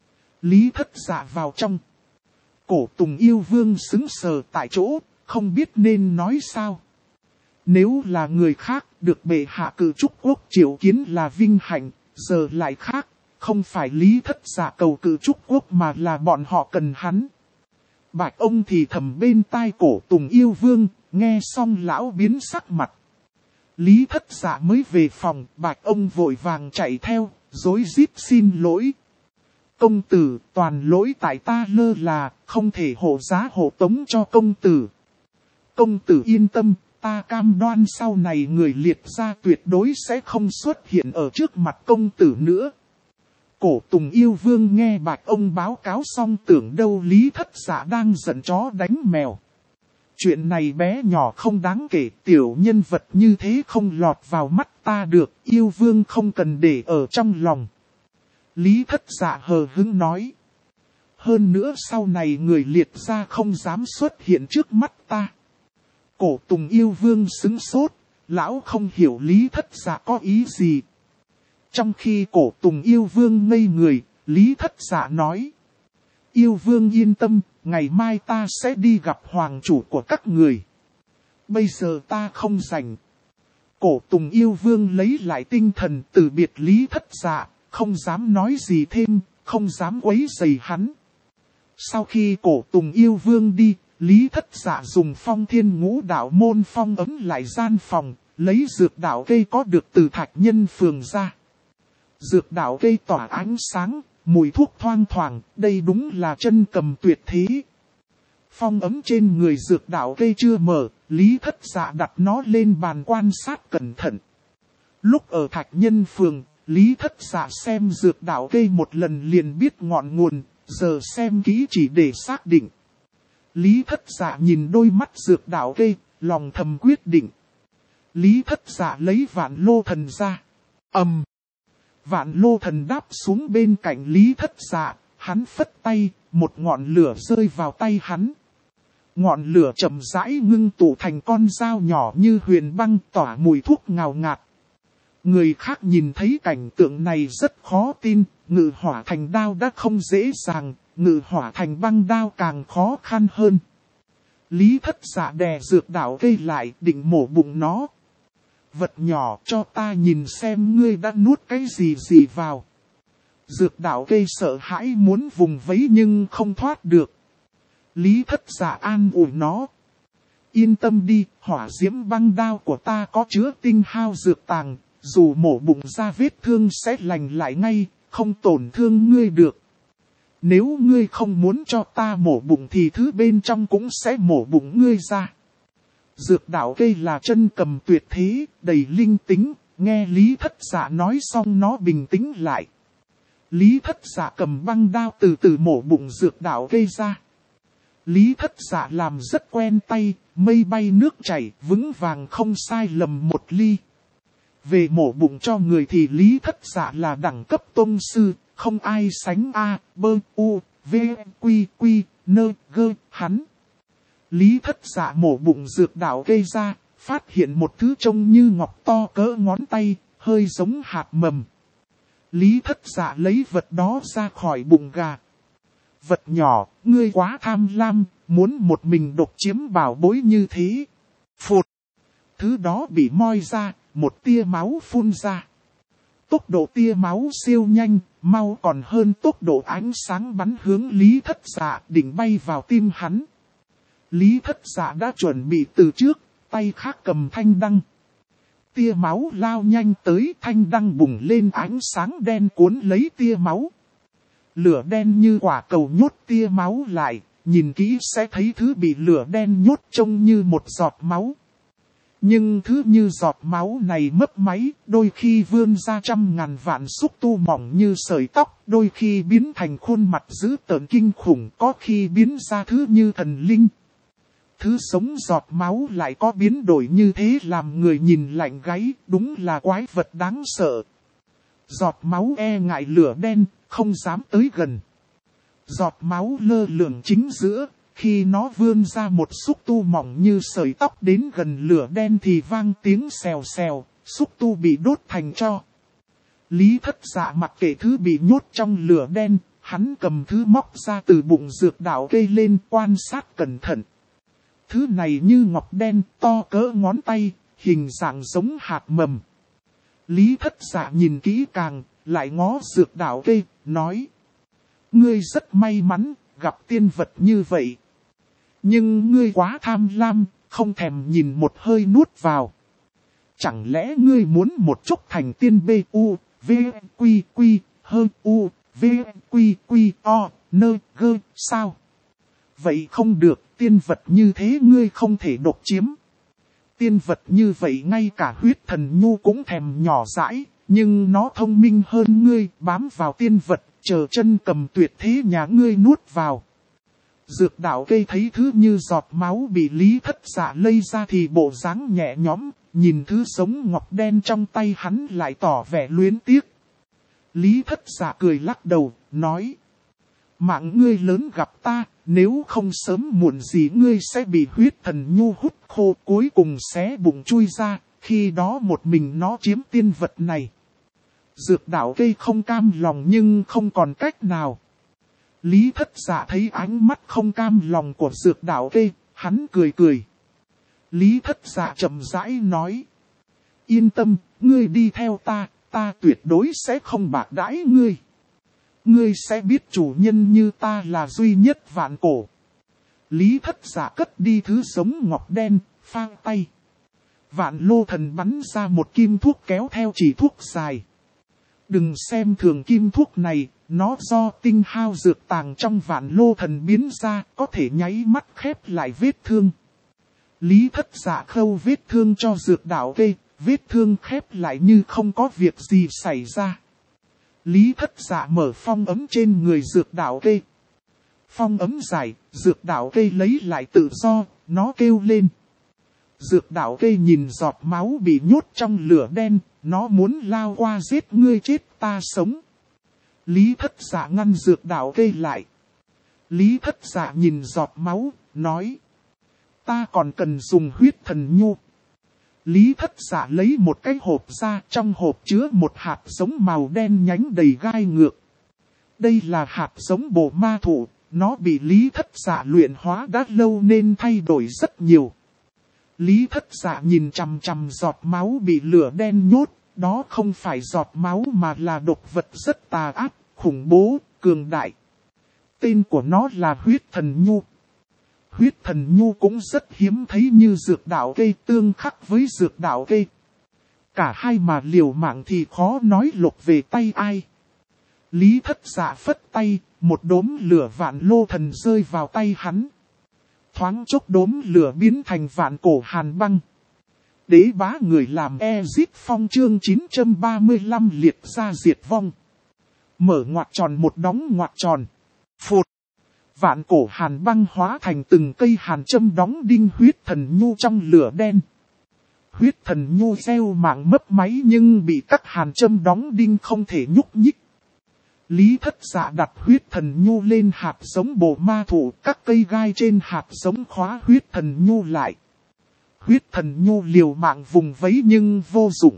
Lý Thất Dạ vào trong. Cổ Tùng Yêu Vương sững sờ tại chỗ, không biết nên nói sao. Nếu là người khác, được bệ hạ cử trúc quốc triệu kiến là vinh hạnh, giờ lại khác, không phải Lý Thất Dạ cầu cử trúc quốc mà là bọn họ cần hắn. Bạch ông thì thầm bên tai Cổ Tùng Yêu Vương, nghe xong lão biến sắc mặt. Lý Thất Dạ mới về phòng, Bạch ông vội vàng chạy theo, rối rít xin lỗi. Công tử, toàn lỗi tại ta lơ là, không thể hộ giá hộ tống cho công tử. Công tử yên tâm, ta cam đoan sau này người Liệt gia tuyệt đối sẽ không xuất hiện ở trước mặt công tử nữa. Cổ Tùng Yêu Vương nghe Bạch ông báo cáo xong tưởng đâu Lý Thất Dạ đang giận chó đánh mèo. Chuyện này bé nhỏ không đáng kể, tiểu nhân vật như thế không lọt vào mắt ta được, Yêu Vương không cần để ở trong lòng. Lý Thất Dạ hờ hững nói: hơn nữa sau này người Liệt gia không dám xuất hiện trước mắt ta. Cổ Tùng Yêu Vương sững sốt, lão không hiểu Lý Thất Dạ có ý gì. Trong khi Cổ Tùng Yêu Vương ngây người, Lý Thất Dạ nói: Yêu Vương yên tâm, ngày mai ta sẽ đi gặp hoàng chủ của các người. Bây giờ ta không rảnh. Cổ Tùng Yêu Vương lấy lại tinh thần từ biệt Lý Thất Dạ, không dám nói gì thêm, không dám quấy rầy hắn. Sau khi Cổ Tùng Yêu Vương đi, Lý Thất Dạ dùng Phong Thiên Ngũ Đạo môn phong ấm lại gian phòng, lấy dược đạo cây có được từ Thạch Nhân Phường ra. Dược đạo cây tỏa ánh sáng, mùi thuốc thoang thoảng, đây đúng là chân cầm tuyệt thế. Phong ấm trên người dược đạo cây chưa mở, Lý Thất Dạ đặt nó lên bàn quan sát cẩn thận. Lúc ở Thạch Nhân Phường, Lý Thất Dạ xem dược đạo cây một lần liền biết ngọn nguồn, giờ xem kỹ chỉ để xác định. Lý Thất Dạ nhìn đôi mắt dược đạo cây, lòng thầm quyết định. Lý Thất Dạ lấy Vạn Lô Thần ra. Vạn Lô Thần đáp xuống bên cạnh Lý Thất Dạ, hắn phất tay, một ngọn lửa rơi vào tay hắn. Ngọn lửa chậm rãi ngưng tụ thành con dao nhỏ như huyền băng tỏa mùi thuốc ngào ngạt. Người khác nhìn thấy cảnh tượng này rất khó tin, ngự hỏa thành đao đã không dễ dàng, ngự hỏa thành băng đao càng khó khăn hơn. Lý Thất Dạ đè dược đạo cây lại định mổ bụng nó. Vật nhỏ cho ta nhìn xem ngươi đã nuốt cái gì vào. Dược đạo cây sợ hãi muốn vùng vẫy nhưng không thoát được. Lý Thất Dạ an ủi nó. Yên tâm đi, hỏa diễm băng đao của ta có chứa tinh hao dược tàng, dù mổ bụng ra vết thương sẽ lành lại ngay, không tổn thương ngươi được. Nếu ngươi không muốn cho ta mổ bụng thì thứ bên trong cũng sẽ mổ bụng ngươi ra. Dược đạo cây là chân cầm tuyệt thế, đầy linh tính, nghe Lý Thất Dạ nói xong nó bình tĩnh lại. Lý Thất Dạ cầm băng đao từ từ mổ bụng dược đạo cây ra. Lý Thất Dạ làm rất quen tay, mây bay nước chảy, vững vàng không sai lầm một ly. Về mổ bụng cho người thì Lý Thất Dạ là đẳng cấp tông sư, không ai sánh A, B, U, V, Quy, Quy, Nơ, Gơ, hắn. Lý Thất Dạ mổ bụng dược đảo cây ra, phát hiện một thứ trông như ngọc to cỡ ngón tay, hơi giống hạt mầm. Lý Thất Dạ lấy vật đó ra khỏi bụng gà. Vật nhỏ, ngươi quá tham lam, muốn một mình độc chiếm bảo bối như thế. Phụt! Thứ đó bị moi ra, một tia máu phun ra. Tốc độ tia máu siêu nhanh, mau còn hơn tốc độ ánh sáng bắn hướng Lý Thất Dạ định bay vào tim hắn. Lý Thất Dạ đã chuẩn bị từ trước, tay khác cầm thanh đăng. Tia máu lao nhanh tới, thanh đăng bùng lên, ánh sáng đen cuốn lấy tia máu. Lửa đen như quả cầu nhốt tia máu lại, nhìn kỹ sẽ thấy thứ bị lửa đen nhốt trông như một giọt máu. Nhưng thứ như giọt máu này mấp máy, đôi khi vươn ra trăm ngàn vạn xúc tu mỏng như sợi tóc, đôi khi biến thành khuôn mặt dữ tợn kinh khủng, có khi biến ra thứ như thần linh. Thứ sống giọt máu lại có biến đổi như thế làm người nhìn lạnh gáy, đúng là quái vật đáng sợ. Giọt máu e ngại lửa đen, không dám tới gần. Giọt máu lơ lửng chính giữa, khi nó vươn ra một xúc tu mỏng như sợi tóc đến gần lửa đen thì vang tiếng xèo xèo, xúc tu bị đốt thành tro. Lý Thất Dạ mặc kệ thứ bị nhốt trong lửa đen, hắn cầm thứ móc ra từ bụng dược đảo cây lên quan sát cẩn thận. Thứ này như ngọc đen, to cỡ ngón tay, hình dạng giống hạt mầm. Lý Thất Dạ nhìn kỹ càng, lại ngó dược đảo cây, nói. Ngươi rất may mắn, gặp tiên vật như vậy. Nhưng ngươi quá tham lam, không thèm nhìn một hơi nuốt vào. Chẳng lẽ ngươi muốn một chút thành tiên B, U, V, Quy, Quy, Hơ, U, V, Quy, Quy, O, Nơ, Gơ, sao? Vậy không được, tiên vật như thế ngươi không thể độc chiếm. Tiên vật như vậy ngay cả huyết thần nhu cũng thèm nhỏ dãi, nhưng nó thông minh hơn ngươi, bám vào tiên vật, chờ chân cầm tuyệt thế nhà ngươi nuốt vào. Dược đảo cây thấy thứ như giọt máu bị Lý Thất Dạ lây ra thì bộ dáng nhẹ nhõm, nhìn thứ sống ngọc đen trong tay hắn lại tỏ vẻ luyến tiếc. Lý Thất Dạ cười lắc đầu, nói. Mạng ngươi lớn gặp ta, nếu không sớm muộn gì ngươi sẽ bị huyết thần nhu hút khô cuối cùng xé bụng chui ra, khi đó một mình nó chiếm tiên vật này. Dược đảo cây không cam lòng nhưng không còn cách nào. Lý Thất Dạ thấy ánh mắt không cam lòng của dược đảo cây, hắn cười cười. Lý Thất Dạ chậm rãi nói. Yên tâm, ngươi đi theo ta, ta tuyệt đối sẽ không bạc đãi ngươi. Ngươi sẽ biết chủ nhân như ta là duy nhất vạn cổ. Lý Thất Dạ cất đi thứ sống ngọc đen, phang tay. Vạn lô thần bắn ra một kim thuốc kéo theo chỉ thuốc dài. Đừng xem thường kim thuốc này, nó do tinh hao dược tàng trong vạn lô thần biến ra, có thể nháy mắt khép lại vết thương. Lý Thất Dạ khâu vết thương cho dược đảo cây, vết thương khép lại như không có việc gì xảy ra. Lý Thất Dạ mở phong ấm trên người dược đảo cây. Phong ấm giải, dược đảo cây lấy lại tự do, nó kêu lên. Dược đảo cây nhìn giọt máu bị nhốt trong lửa đen, nó muốn lao qua giết ngươi chết ta sống. Lý Thất Dạ ngăn dược đảo cây lại. Lý Thất Dạ nhìn giọt máu, nói. Ta còn cần dùng huyết thần nhu. Lý Thất Dạ lấy một cái hộp ra, trong hộp chứa một hạt giống màu đen nhánh đầy gai ngược. Đây là hạt giống bồ ma thụ, nó bị Lý Thất Dạ luyện hóa đã lâu nên thay đổi rất nhiều. Lý Thất Dạ nhìn chằm chằm giọt máu bị lửa đen nhốt, đó không phải giọt máu mà là độc vật rất tà ác, khủng bố, cường đại. Tên của nó là huyết thần nhu. Huyết thần nhu cũng rất hiếm thấy như dược đảo cây tương khắc với dược đảo cây. Cả hai mà liều mạng thì khó nói lột về tay ai. Lý Thất Dạ phất tay, một đốm lửa vạn lô thần rơi vào tay hắn. Thoáng chốc đốm lửa biến thành vạn cổ hàn băng. Đế bá người làm Ezip Phong chương 935 liệt ra diệt vong. Mở ngoặc tròn một đóng ngoặc tròn. Phụt. Vạn cổ hàn băng hóa thành từng cây hàn châm đóng đinh huyết thần nhu trong lửa đen. Huyết thần nhu gieo mạng mấp máy nhưng bị các hàn châm đóng đinh không thể nhúc nhích. Lý Thất Dạ đặt huyết thần nhu lên hạt giống bồ ma thụ, các cây gai trên hạt giống khóa huyết thần nhu lại. Huyết thần nhu liều mạng vùng vẫy nhưng vô dụng.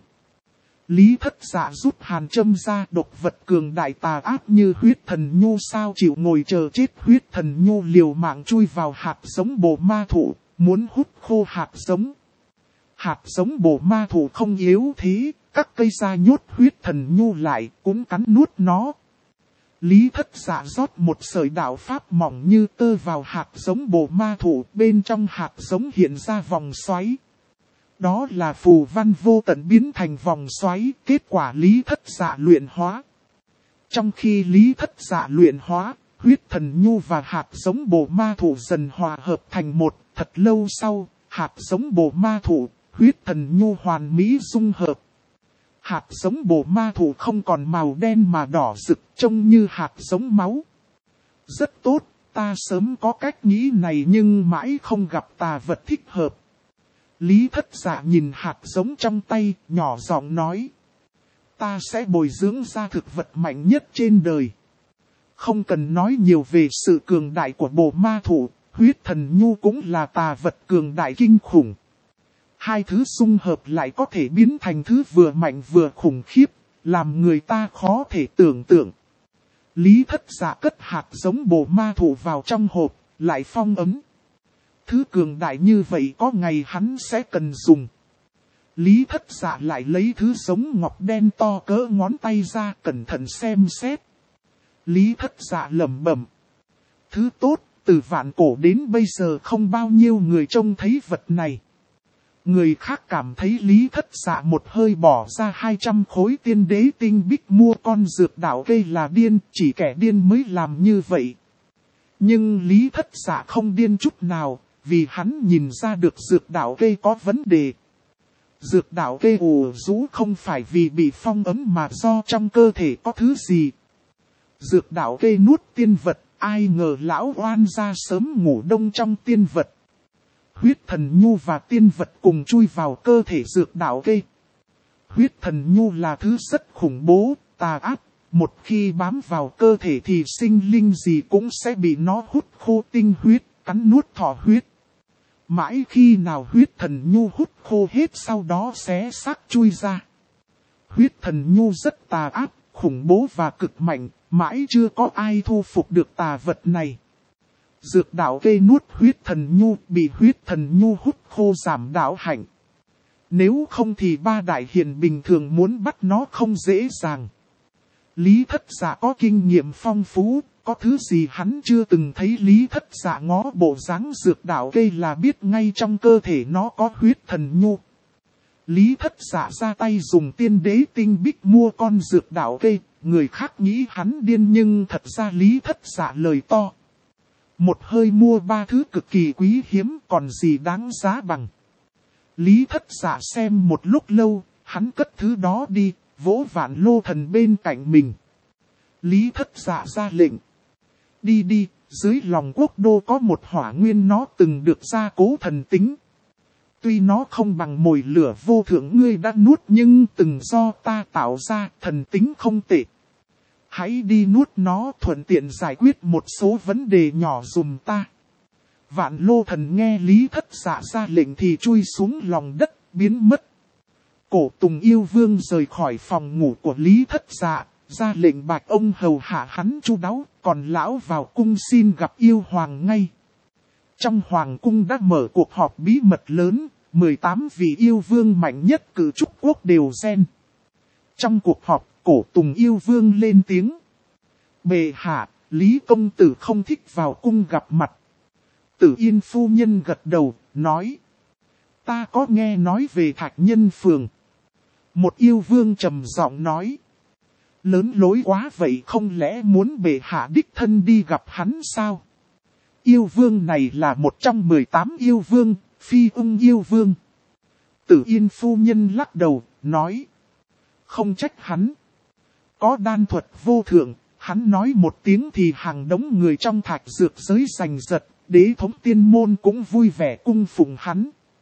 Lý Thất Dạ rút hàn châm ra, độc vật cường đại tà ác như huyết thần nhu sao chịu ngồi chờ chết. Huyết thần nhu liều mạng chui vào hạt giống bồ ma thụ, muốn hút khô hạt giống. Hạt giống bồ ma thụ không yếu thế, các cây da nhốt huyết thần nhu lại, cũng cắn nuốt nó. Lý Thất Dạ rót một sợi đạo pháp mỏng như tơ vào hạt giống bồ ma thụ, bên trong hạt giống hiện ra vòng xoáy. Đó là phù văn vô tận biến thành vòng xoáy, kết quả Lý Thất Dạ luyện hóa. Trong khi Lý Thất Dạ luyện hóa, huyết thần nhu và hạt giống bồ ma thụ dần hòa hợp thành một. Thật lâu sau, hạt giống bồ ma thụ, huyết thần nhu hoàn mỹ dung hợp. Hạt giống bồ ma thụ không còn màu đen mà đỏ rực, trông như hạt giống máu. Rất tốt, ta sớm có cách nghĩ này nhưng mãi không gặp tà vật thích hợp. Lý Thất Dạ nhìn hạt giống trong tay, nhỏ giọng nói. Ta sẽ bồi dưỡng ra thực vật mạnh nhất trên đời. Không cần nói nhiều về sự cường đại của bồ ma thụ, huyết thần nhu cũng là tà vật cường đại kinh khủng. Hai thứ xung hợp lại có thể biến thành thứ vừa mạnh vừa khủng khiếp, làm người ta khó thể tưởng tượng. Lý Thất Dạ cất hạt giống bồ ma thụ vào trong hộp, lại phong ấm. Thứ cường đại như vậy có ngày hắn sẽ cần dùng. Lý Thất Dạ lại lấy thứ giống ngọc đen to cỡ ngón tay ra cẩn thận xem xét. Lý Thất Dạ lẩm bẩm. Thứ tốt, từ vạn cổ đến bây giờ không bao nhiêu người trông thấy vật này. Người khác cảm thấy Lý Thất Dạ một hơi bỏ ra 200 khối tiên đế tinh bích mua con dược đảo cây là điên, chỉ kẻ điên mới làm như vậy. Nhưng Lý Thất Dạ không điên chút nào, vì hắn nhìn ra được dược đảo cây có vấn đề. Dược đảo cây ù rũ không phải vì bị phong ấn mà do trong cơ thể có thứ gì. Dược đảo cây nuốt tiên vật, ai ngờ lão oan ra sớm ngủ đông trong tiên vật. Huyết thần nhu và tiên vật cùng chui vào cơ thể dược đảo cây. Huyết thần nhu là thứ rất khủng bố, tà ác. Một khi bám vào cơ thể thì sinh linh gì cũng sẽ bị nó hút khô tinh huyết, cắn nuốt thọ huyết. Mãi khi nào huyết thần nhu hút khô hết sau đó xé xác chui ra. Huyết thần nhu rất tà ác, khủng bố và cực mạnh, mãi chưa có ai thu phục được tà vật này. Dược đạo cây nuốt huyết thần nhu, bị huyết thần nhu hút khô giảm đạo hạnh. Nếu không thì ba đại hiền bình thường muốn bắt nó không dễ dàng. Lý Thất Dạ có kinh nghiệm phong phú, có thứ gì hắn chưa từng thấy. Lý Thất Dạ ngó bộ dáng dược đạo cây là biết ngay trong cơ thể nó có huyết thần nhu. Lý Thất Dạ ra tay dùng tiên đế tinh bích mua con dược đạo cây, người khác nghĩ hắn điên nhưng thật ra Lý Thất Dạ lời to. Một hơi mua 3 thứ cực kỳ quý hiếm còn gì đáng giá bằng. Lý Thất Dạ xem một lúc lâu, hắn cất thứ đó đi, vỗ Vạn Lô Thần bên cạnh mình. Lý Thất Dạ ra lệnh. Đi đi, dưới lòng quốc đô có một hỏa nguyên nó từng được gia cố thần tính. Tuy nó không bằng mồi lửa vô thượng ngươi đã nuốt nhưng từng do ta tạo ra thần tính không tệ. Hãy đi nuốt nó thuận tiện giải quyết một số vấn đề nhỏ dùm ta. Vạn Lô Thần nghe Lý Thất Dạ ra lệnh thì chui xuống lòng đất, biến mất. Cổ Tùng Yêu Vương rời khỏi phòng ngủ của Lý Thất Dạ, ra lệnh bạch ông hầu hạ hắn chu đáo, còn lão vào cung xin gặp yêu hoàng ngay. Trong hoàng cung đã mở cuộc họp bí mật lớn, 18 vị yêu vương mạnh nhất cử trúc quốc đều xen. Trong cuộc họp, Cổ Tùng Yêu Vương lên tiếng. Bệ hạ, Lý công tử không thích vào cung gặp mặt. Tử Yên phu nhân gật đầu, nói. Ta có nghe nói về Thạch Nhân Phường. Một yêu vương trầm giọng nói. Lớn lối quá vậy không lẽ muốn bệ hạ đích thân đi gặp hắn sao? Yêu vương này là một trong 18 yêu vương, Phi Ung yêu vương. Tử Yên phu nhân lắc đầu, nói. Không trách hắn. Có đan thuật vô thượng, hắn nói một tiếng thì hàng đống người trong thạch dược giới giành giật, đế thống tiên môn cũng vui vẻ cung phụng hắn.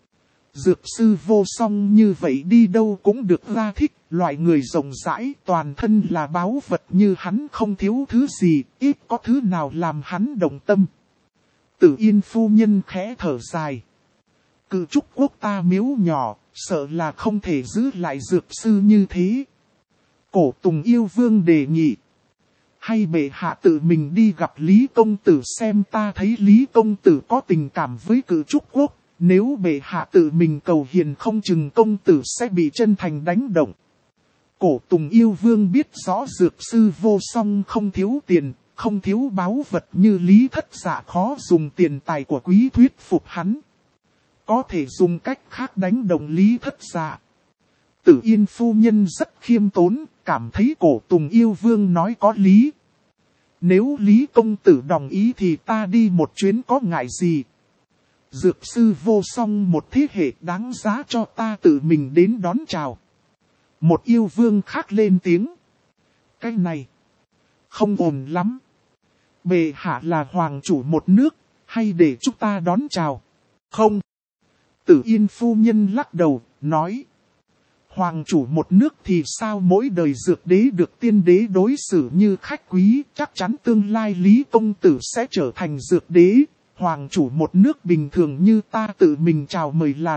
Dược sư vô song như vậy đi đâu cũng được ra thích, loại người rộng rãi, toàn thân là báu vật như hắn không thiếu thứ gì, ít có thứ nào làm hắn động tâm. Tử Yên phu nhân khẽ thở dài. Cự trúc quốc ta miếu nhỏ, sợ là không thể giữ lại dược sư như thế. Cổ Tùng yêu vương đề nghị. Hay bệ hạ tự mình đi gặp Lý Công Tử xem, ta thấy Lý Công Tử có tình cảm với cự trúc quốc. Nếu bệ hạ tự mình cầu hiền không chừng công tử sẽ bị chân thành đánh động. Cổ Tùng yêu vương biết rõ dược sư vô song không thiếu tiền, không thiếu báu vật như Lý Thất Dạ khó dùng tiền tài của quý thuyết phục hắn. Có thể dùng cách khác đánh động Lý Thất Dạ. Tử Yên phu nhân rất khiêm tốn, cảm thấy Cổ Tùng yêu vương nói có lý. Nếu Lý Công Tử đồng ý thì ta đi một chuyến có ngại gì. Dược sư vô song một thế hệ đáng giá cho ta tự mình đến đón chào. Một yêu vương khác lên tiếng. Cái này không ổn lắm. Bệ hạ là hoàng chủ một nước, hay để chúng ta đón chào? Không. Tử Yên phu nhân lắc đầu, nói. Hoàng chủ một nước thì sao mỗi đời dược đế được tiên đế đối xử như khách quý, chắc chắn tương lai Lý Công Tử sẽ trở thành dược đế. Hoàng chủ một nước bình thường như ta tự mình chào mời là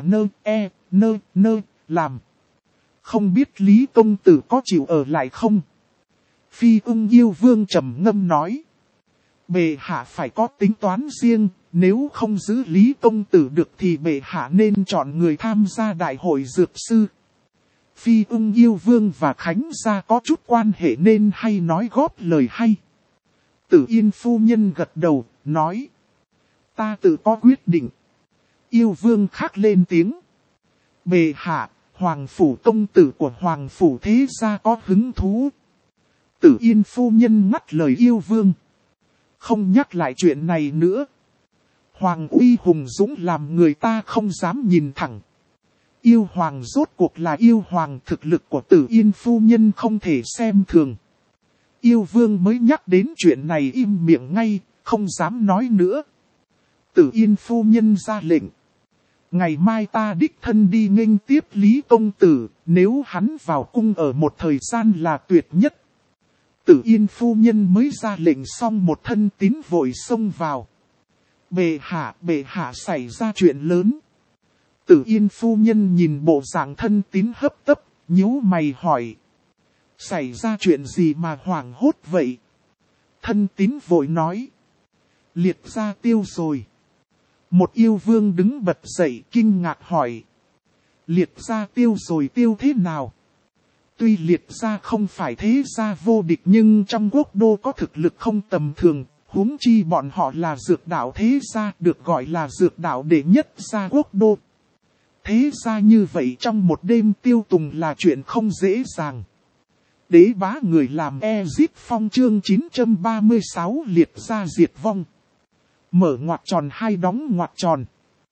làm. Không biết Lý Công Tử có chịu ở lại không? Phi Ưng yêu vương trầm ngâm nói. Bệ hạ phải có tính toán riêng, nếu không giữ Lý Công Tử được thì bệ hạ nên chọn người tham gia đại hội dược sư. Phi Ưng yêu vương và Khánh gia có chút quan hệ nên hay nói góp lời hay. Tử Yên phu nhân gật đầu, nói. Ta tự có quyết định. Yêu vương khác lên tiếng. Bệ hạ, hoàng phủ công tử của hoàng phủ thế gia có hứng thú. Tử Yên phu nhân ngắt lời yêu vương. Không nhắc lại chuyện này nữa. Hoàng uy hùng dũng làm người ta không dám nhìn thẳng. Yêu hoàng rốt cuộc là yêu hoàng, thực lực của Tử Yên phu nhân không thể xem thường. Yêu vương mới nhắc đến chuyện này im miệng ngay, không dám nói nữa. Tử Yên phu nhân ra lệnh. Ngày mai ta đích thân đi nghênh tiếp Lý Công Tử, nếu hắn vào cung ở một thời gian là tuyệt nhất. Tử Yên phu nhân mới ra lệnh xong một thân tín vội xông vào. Bệ hạ xảy ra chuyện lớn. Tử Yên phu nhân nhìn bộ dạng thân tín hấp tấp, nhíu mày hỏi. Xảy ra chuyện gì mà hoảng hốt vậy? Thân tín vội nói. Liệt gia tiêu rồi. Một yêu vương đứng bật dậy kinh ngạc hỏi. Liệt gia tiêu rồi tiêu thế nào? Tuy liệt gia không phải thế gia vô địch nhưng trong quốc đô có thực lực không tầm thường. Huống chi bọn họ là dược đạo thế gia, được gọi là dược đạo đệ nhất gia quốc đô. Thế gia như vậy trong một đêm tiêu tùng là chuyện không dễ dàng. Đế bá người làm Ezip Phong chương 936 liệt gia diệt vong. Mở ngoặc tròn hai đóng ngoặc tròn.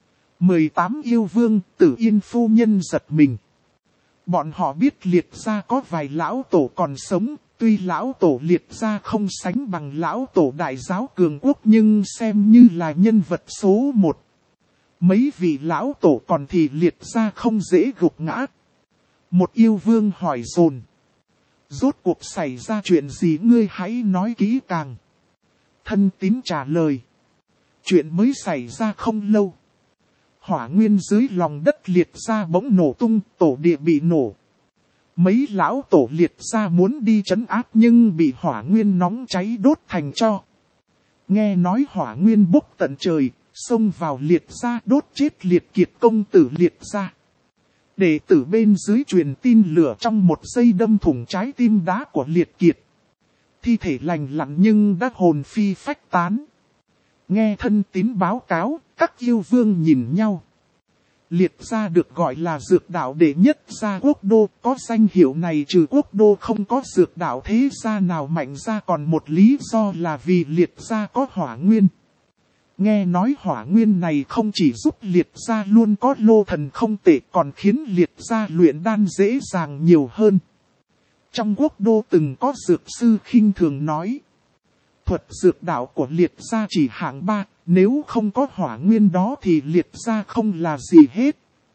18 yêu vương, Tử Yên phu nhân giật mình. Bọn họ biết liệt gia có vài lão tổ còn sống, tuy lão tổ liệt gia không sánh bằng lão tổ đại giáo cường quốc nhưng xem như là nhân vật số 1. Mấy vị lão tổ còn thì liệt gia không dễ gục ngã. Một yêu vương hỏi dồn. Rốt cuộc xảy ra chuyện gì ngươi hãy nói kỹ càng. Thân tín trả lời. Chuyện mới xảy ra không lâu. Hỏa nguyên dưới lòng đất liệt gia bỗng nổ tung, tổ địa bị nổ. Mấy lão tổ liệt gia muốn đi trấn áp nhưng bị hỏa nguyên nóng cháy đốt thành tro. Nghe nói hỏa nguyên bốc tận trời, xông vào liệt gia đốt chết liệt kiệt công tử liệt gia. Đệ tử bên dưới truyền tin lửa trong một giây đâm thủng trái tim đá của liệt kiệt. Thi thể lành lặn nhưng đã hồn phi phách tán. Nghe thân tín báo cáo, các yêu vương nhìn nhau. Liệt gia được gọi là dược đạo đệ nhất gia quốc đô, có danh hiệu này trừ quốc đô không có dược đạo thế gia nào mạnh ra, còn một lý do là vì liệt gia có hỏa nguyên. Nghe nói hỏa nguyên này không chỉ giúp liệt gia luôn có lô thần không tệ còn khiến liệt gia luyện đan dễ dàng nhiều hơn. Trong quốc đô từng có dược sư khinh thường nói. Thuật dược đạo của liệt gia chỉ hạng 3, nếu không có hỏa nguyên đó thì liệt gia không là gì hết.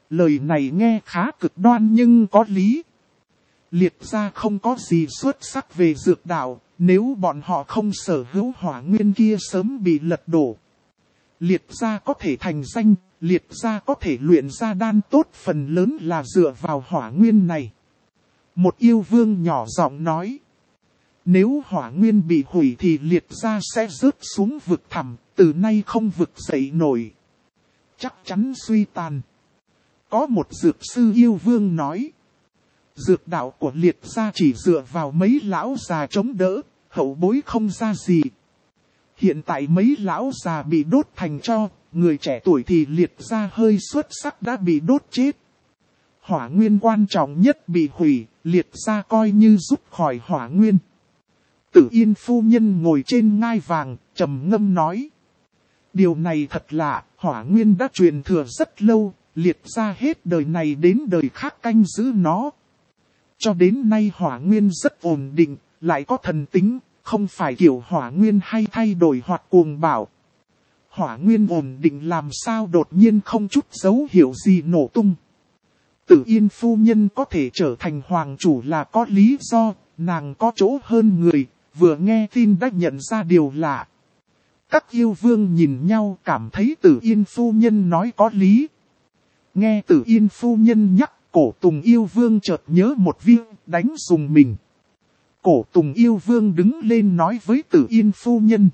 lời này nghe khá cực đoan nhưng có lý. Liệt gia không có gì xuất sắc về dược đạo, nếu bọn họ không sở hữu hỏa nguyên kia sớm bị lật đổ. Liệt gia có thể thành danh, liệt gia có thể luyện ra đan tốt phần lớn là dựa vào hỏa nguyên này. Một yêu vương nhỏ giọng nói. Nếu hỏa nguyên bị hủy thì liệt gia sẽ rớt xuống vực thẳm, từ nay không vực dậy nổi. Chắc chắn suy tàn. Có một dược sư yêu vương nói. Dược đạo của liệt gia chỉ dựa vào mấy lão già chống đỡ, hậu bối không ra gì. Hiện tại mấy lão già bị đốt thành tro, người trẻ tuổi thì liệt gia hơi xuất sắc đã bị đốt chết. Hỏa nguyên quan trọng nhất bị hủy, liệt gia coi như rút khỏi hỏa nguyên. Tử Yên phu nhân ngồi trên ngai vàng, trầm ngâm nói. Điều này thật lạ, hỏa nguyên đã truyền thừa rất lâu, liệt gia hết đời này đến đời khác canh giữ nó. Cho đến nay hỏa nguyên rất ổn định, lại có thần tính, không phải kiểu hỏa nguyên hay thay đổi hoặc cuồng bạo. Hỏa nguyên ổn định làm sao đột nhiên không chút dấu hiệu gì nổ tung. Tử Yên phu nhân có thể trở thành hoàng chủ là có lý do, nàng có chỗ hơn người, vừa nghe tin đã nhận ra điều lạ. Các yêu vương nhìn nhau cảm thấy Tử Yên phu nhân nói có lý. Nghe Tử Yên phu nhân nhắc, Cổ Tùng yêu vương chợt nhớ một việc, đánh dùng mình. Cổ Tùng yêu vương đứng lên nói với Tử Yên phu nhân.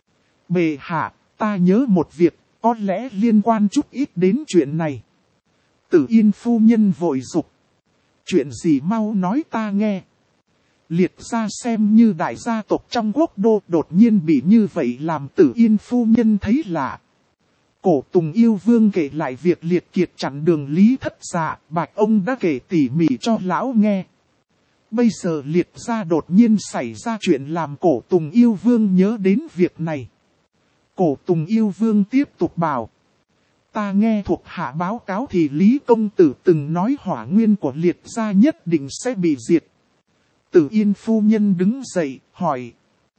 Bệ hạ, ta nhớ một việc, có lẽ liên quan chút ít đến chuyện này. Tử Yên phu nhân vội dục. Chuyện gì mau nói ta nghe. Liệt gia xem như đại gia tộc trong quốc đô đột nhiên bị như vậy làm Tử Yên phu nhân thấy lạ. Cổ Tùng yêu vương kể lại việc liệt kiệt chặn đường Lý Thất Dạ, Bạch ông đã kể tỉ mỉ cho lão nghe. Bây giờ liệt gia đột nhiên xảy ra chuyện làm Cổ Tùng yêu vương nhớ đến việc này. Cổ Tùng yêu vương tiếp tục bảo. Ta nghe thuộc hạ báo cáo thì Lý công tử từng nói hỏa nguyên của liệt gia nhất định sẽ bị diệt. Tử Yên phu nhân đứng dậy, hỏi.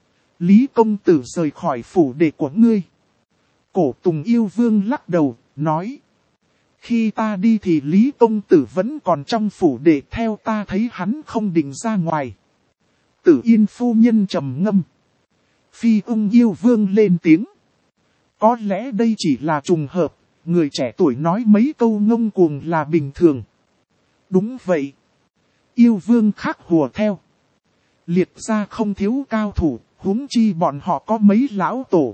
Lý công tử rời khỏi phủ đệ của ngươi. Cổ Tùng yêu vương lắc đầu, nói. Khi ta đi thì Lý công tử vẫn còn trong phủ đệ, theo ta thấy hắn không định ra ngoài. Tử Yên phu nhân trầm ngâm. Phi ung yêu vương lên tiếng. Có lẽ đây chỉ là trùng hợp, người trẻ tuổi nói mấy câu ngông cuồng là bình thường. Đúng vậy. Yêu vương khác hùa theo. Liệt gia không thiếu cao thủ, huống chi bọn họ có mấy lão tổ.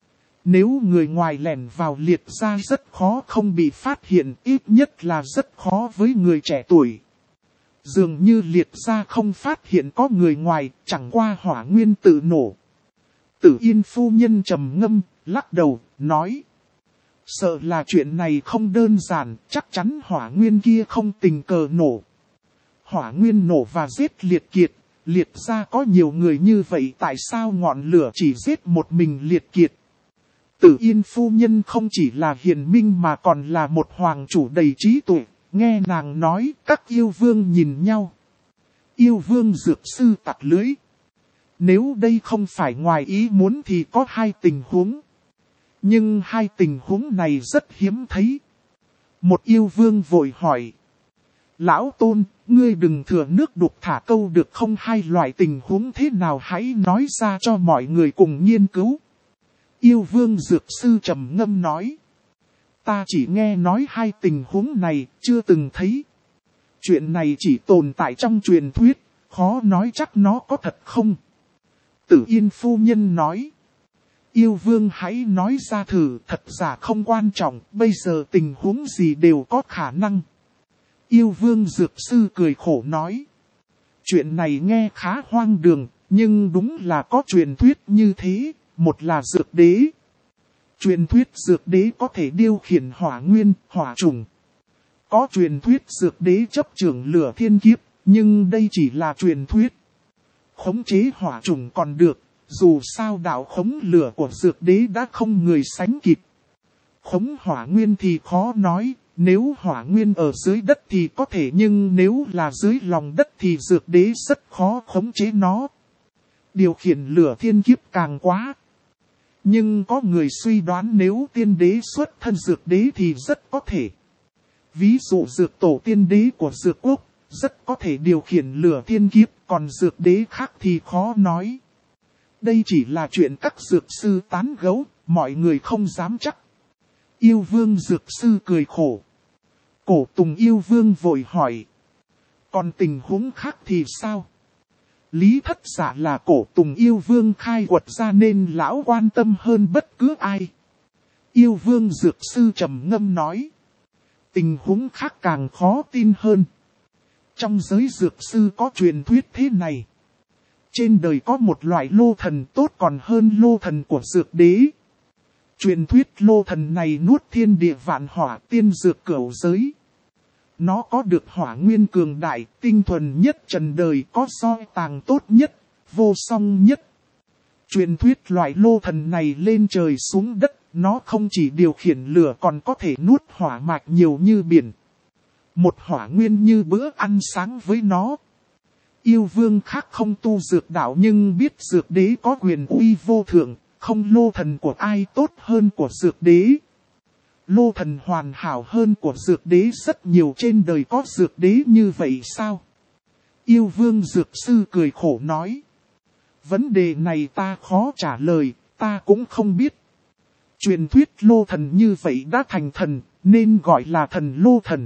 Nếu người ngoài lẻn vào liệt gia rất khó không bị phát hiện, ít nhất là rất khó với người trẻ tuổi. Dường như liệt gia không phát hiện có người ngoài, chẳng qua hỏa nguyên tự nổ. Tử Yên phu nhân trầm ngâm, lắc đầu, nói. Sợ là chuyện này không đơn giản, chắc chắn hỏa nguyên kia không tình cờ nổ. Hỏa nguyên nổ và giết liệt kiệt, liệt gia có nhiều người như vậy tại sao ngọn lửa chỉ giết một mình liệt kiệt. Tử Yên phu nhân không chỉ là hiền minh mà còn là một hoàng chủ đầy trí tuệ, nghe nàng nói các yêu vương nhìn nhau. Yêu vương dược sư tặc lưỡi. Nếu đây không phải ngoài ý muốn thì có hai tình huống. Nhưng hai tình huống này rất hiếm thấy. Một yêu vương vội hỏi. Lão Tôn, ngươi đừng thừa nước đục thả câu được không, hai loại tình huống thế nào hãy nói ra cho mọi người cùng nghiên cứu. Yêu vương dược sư trầm ngâm nói. Ta chỉ nghe nói hai tình huống này, chưa từng thấy. Chuyện này chỉ tồn tại trong truyền thuyết, khó nói chắc nó có thật không. Tử Yên phu nhân nói. Yêu vương hãy nói ra thử, thật giả không quan trọng, bây giờ tình huống gì đều có khả năng. Yêu vương dược sư cười khổ nói. Chuyện này nghe khá hoang đường, nhưng đúng là có truyền thuyết như thế, một là dược đế. Truyền thuyết dược đế có thể điều khiển hỏa nguyên, hỏa trùng. Có truyền thuyết dược đế chấp trưởng lửa thiên kiếp, nhưng đây chỉ là truyền thuyết. Khống chế hỏa trùng còn được, dù sao đạo khống lửa của dược đế đã không người sánh kịp. Khống hỏa nguyên thì khó nói, nếu hỏa nguyên ở dưới đất thì có thể, nhưng nếu là dưới lòng đất thì dược đế rất khó khống chế nó. Điều khiển lửa thiên kiếp càng quá. Nhưng có người suy đoán nếu tiên đế xuất thân dược đế thì rất có thể. Ví dụ dược tổ tiên đế của dược quốc, rất có thể điều khiển lửa thiên kiếp, còn dược đế khác thì khó nói. Đây chỉ là chuyện các dược sư tán gẫu, mọi người không dám chắc. Yêu vương dược sư cười khổ. Cổ Tùng yêu vương vội hỏi. Còn tình huống khác thì sao? Lý Thất Giả là Cổ Tùng yêu vương khai quật ra nên lão quan tâm hơn bất cứ ai. Yêu vương dược sư trầm ngâm nói. Tình huống khác càng khó tin hơn. Trong giới dược sư có truyền thuyết thế này. Trên đời có một loại lô thần tốt còn hơn lô thần của dược đế. Truyền thuyết lô thần này nuốt thiên địa vạn hỏa tiên dược cửu giới. Nó có được hỏa nguyên cường đại, tinh thuần nhất trần đời, có soi tàng tốt nhất, vô song nhất. Truyền thuyết loại lô thần này lên trời xuống đất, nó không chỉ điều khiển lửa còn có thể nuốt hỏa mạch nhiều như biển. Một hỏa nguyên như bữa ăn sáng với nó. Yêu vương khác không tu dược đạo nhưng biết dược đế có quyền uy vô thượng, không lô thần của ai tốt hơn của dược đế. Lô thần hoàn hảo hơn của dược đế rất nhiều, trên đời có dược đế như vậy sao? Yêu vương dược sư cười khổ nói. Vấn đề này ta khó trả lời, ta cũng không biết. Truyền thuyết lô thần như vậy đã thành thần, nên gọi là thần lô thần.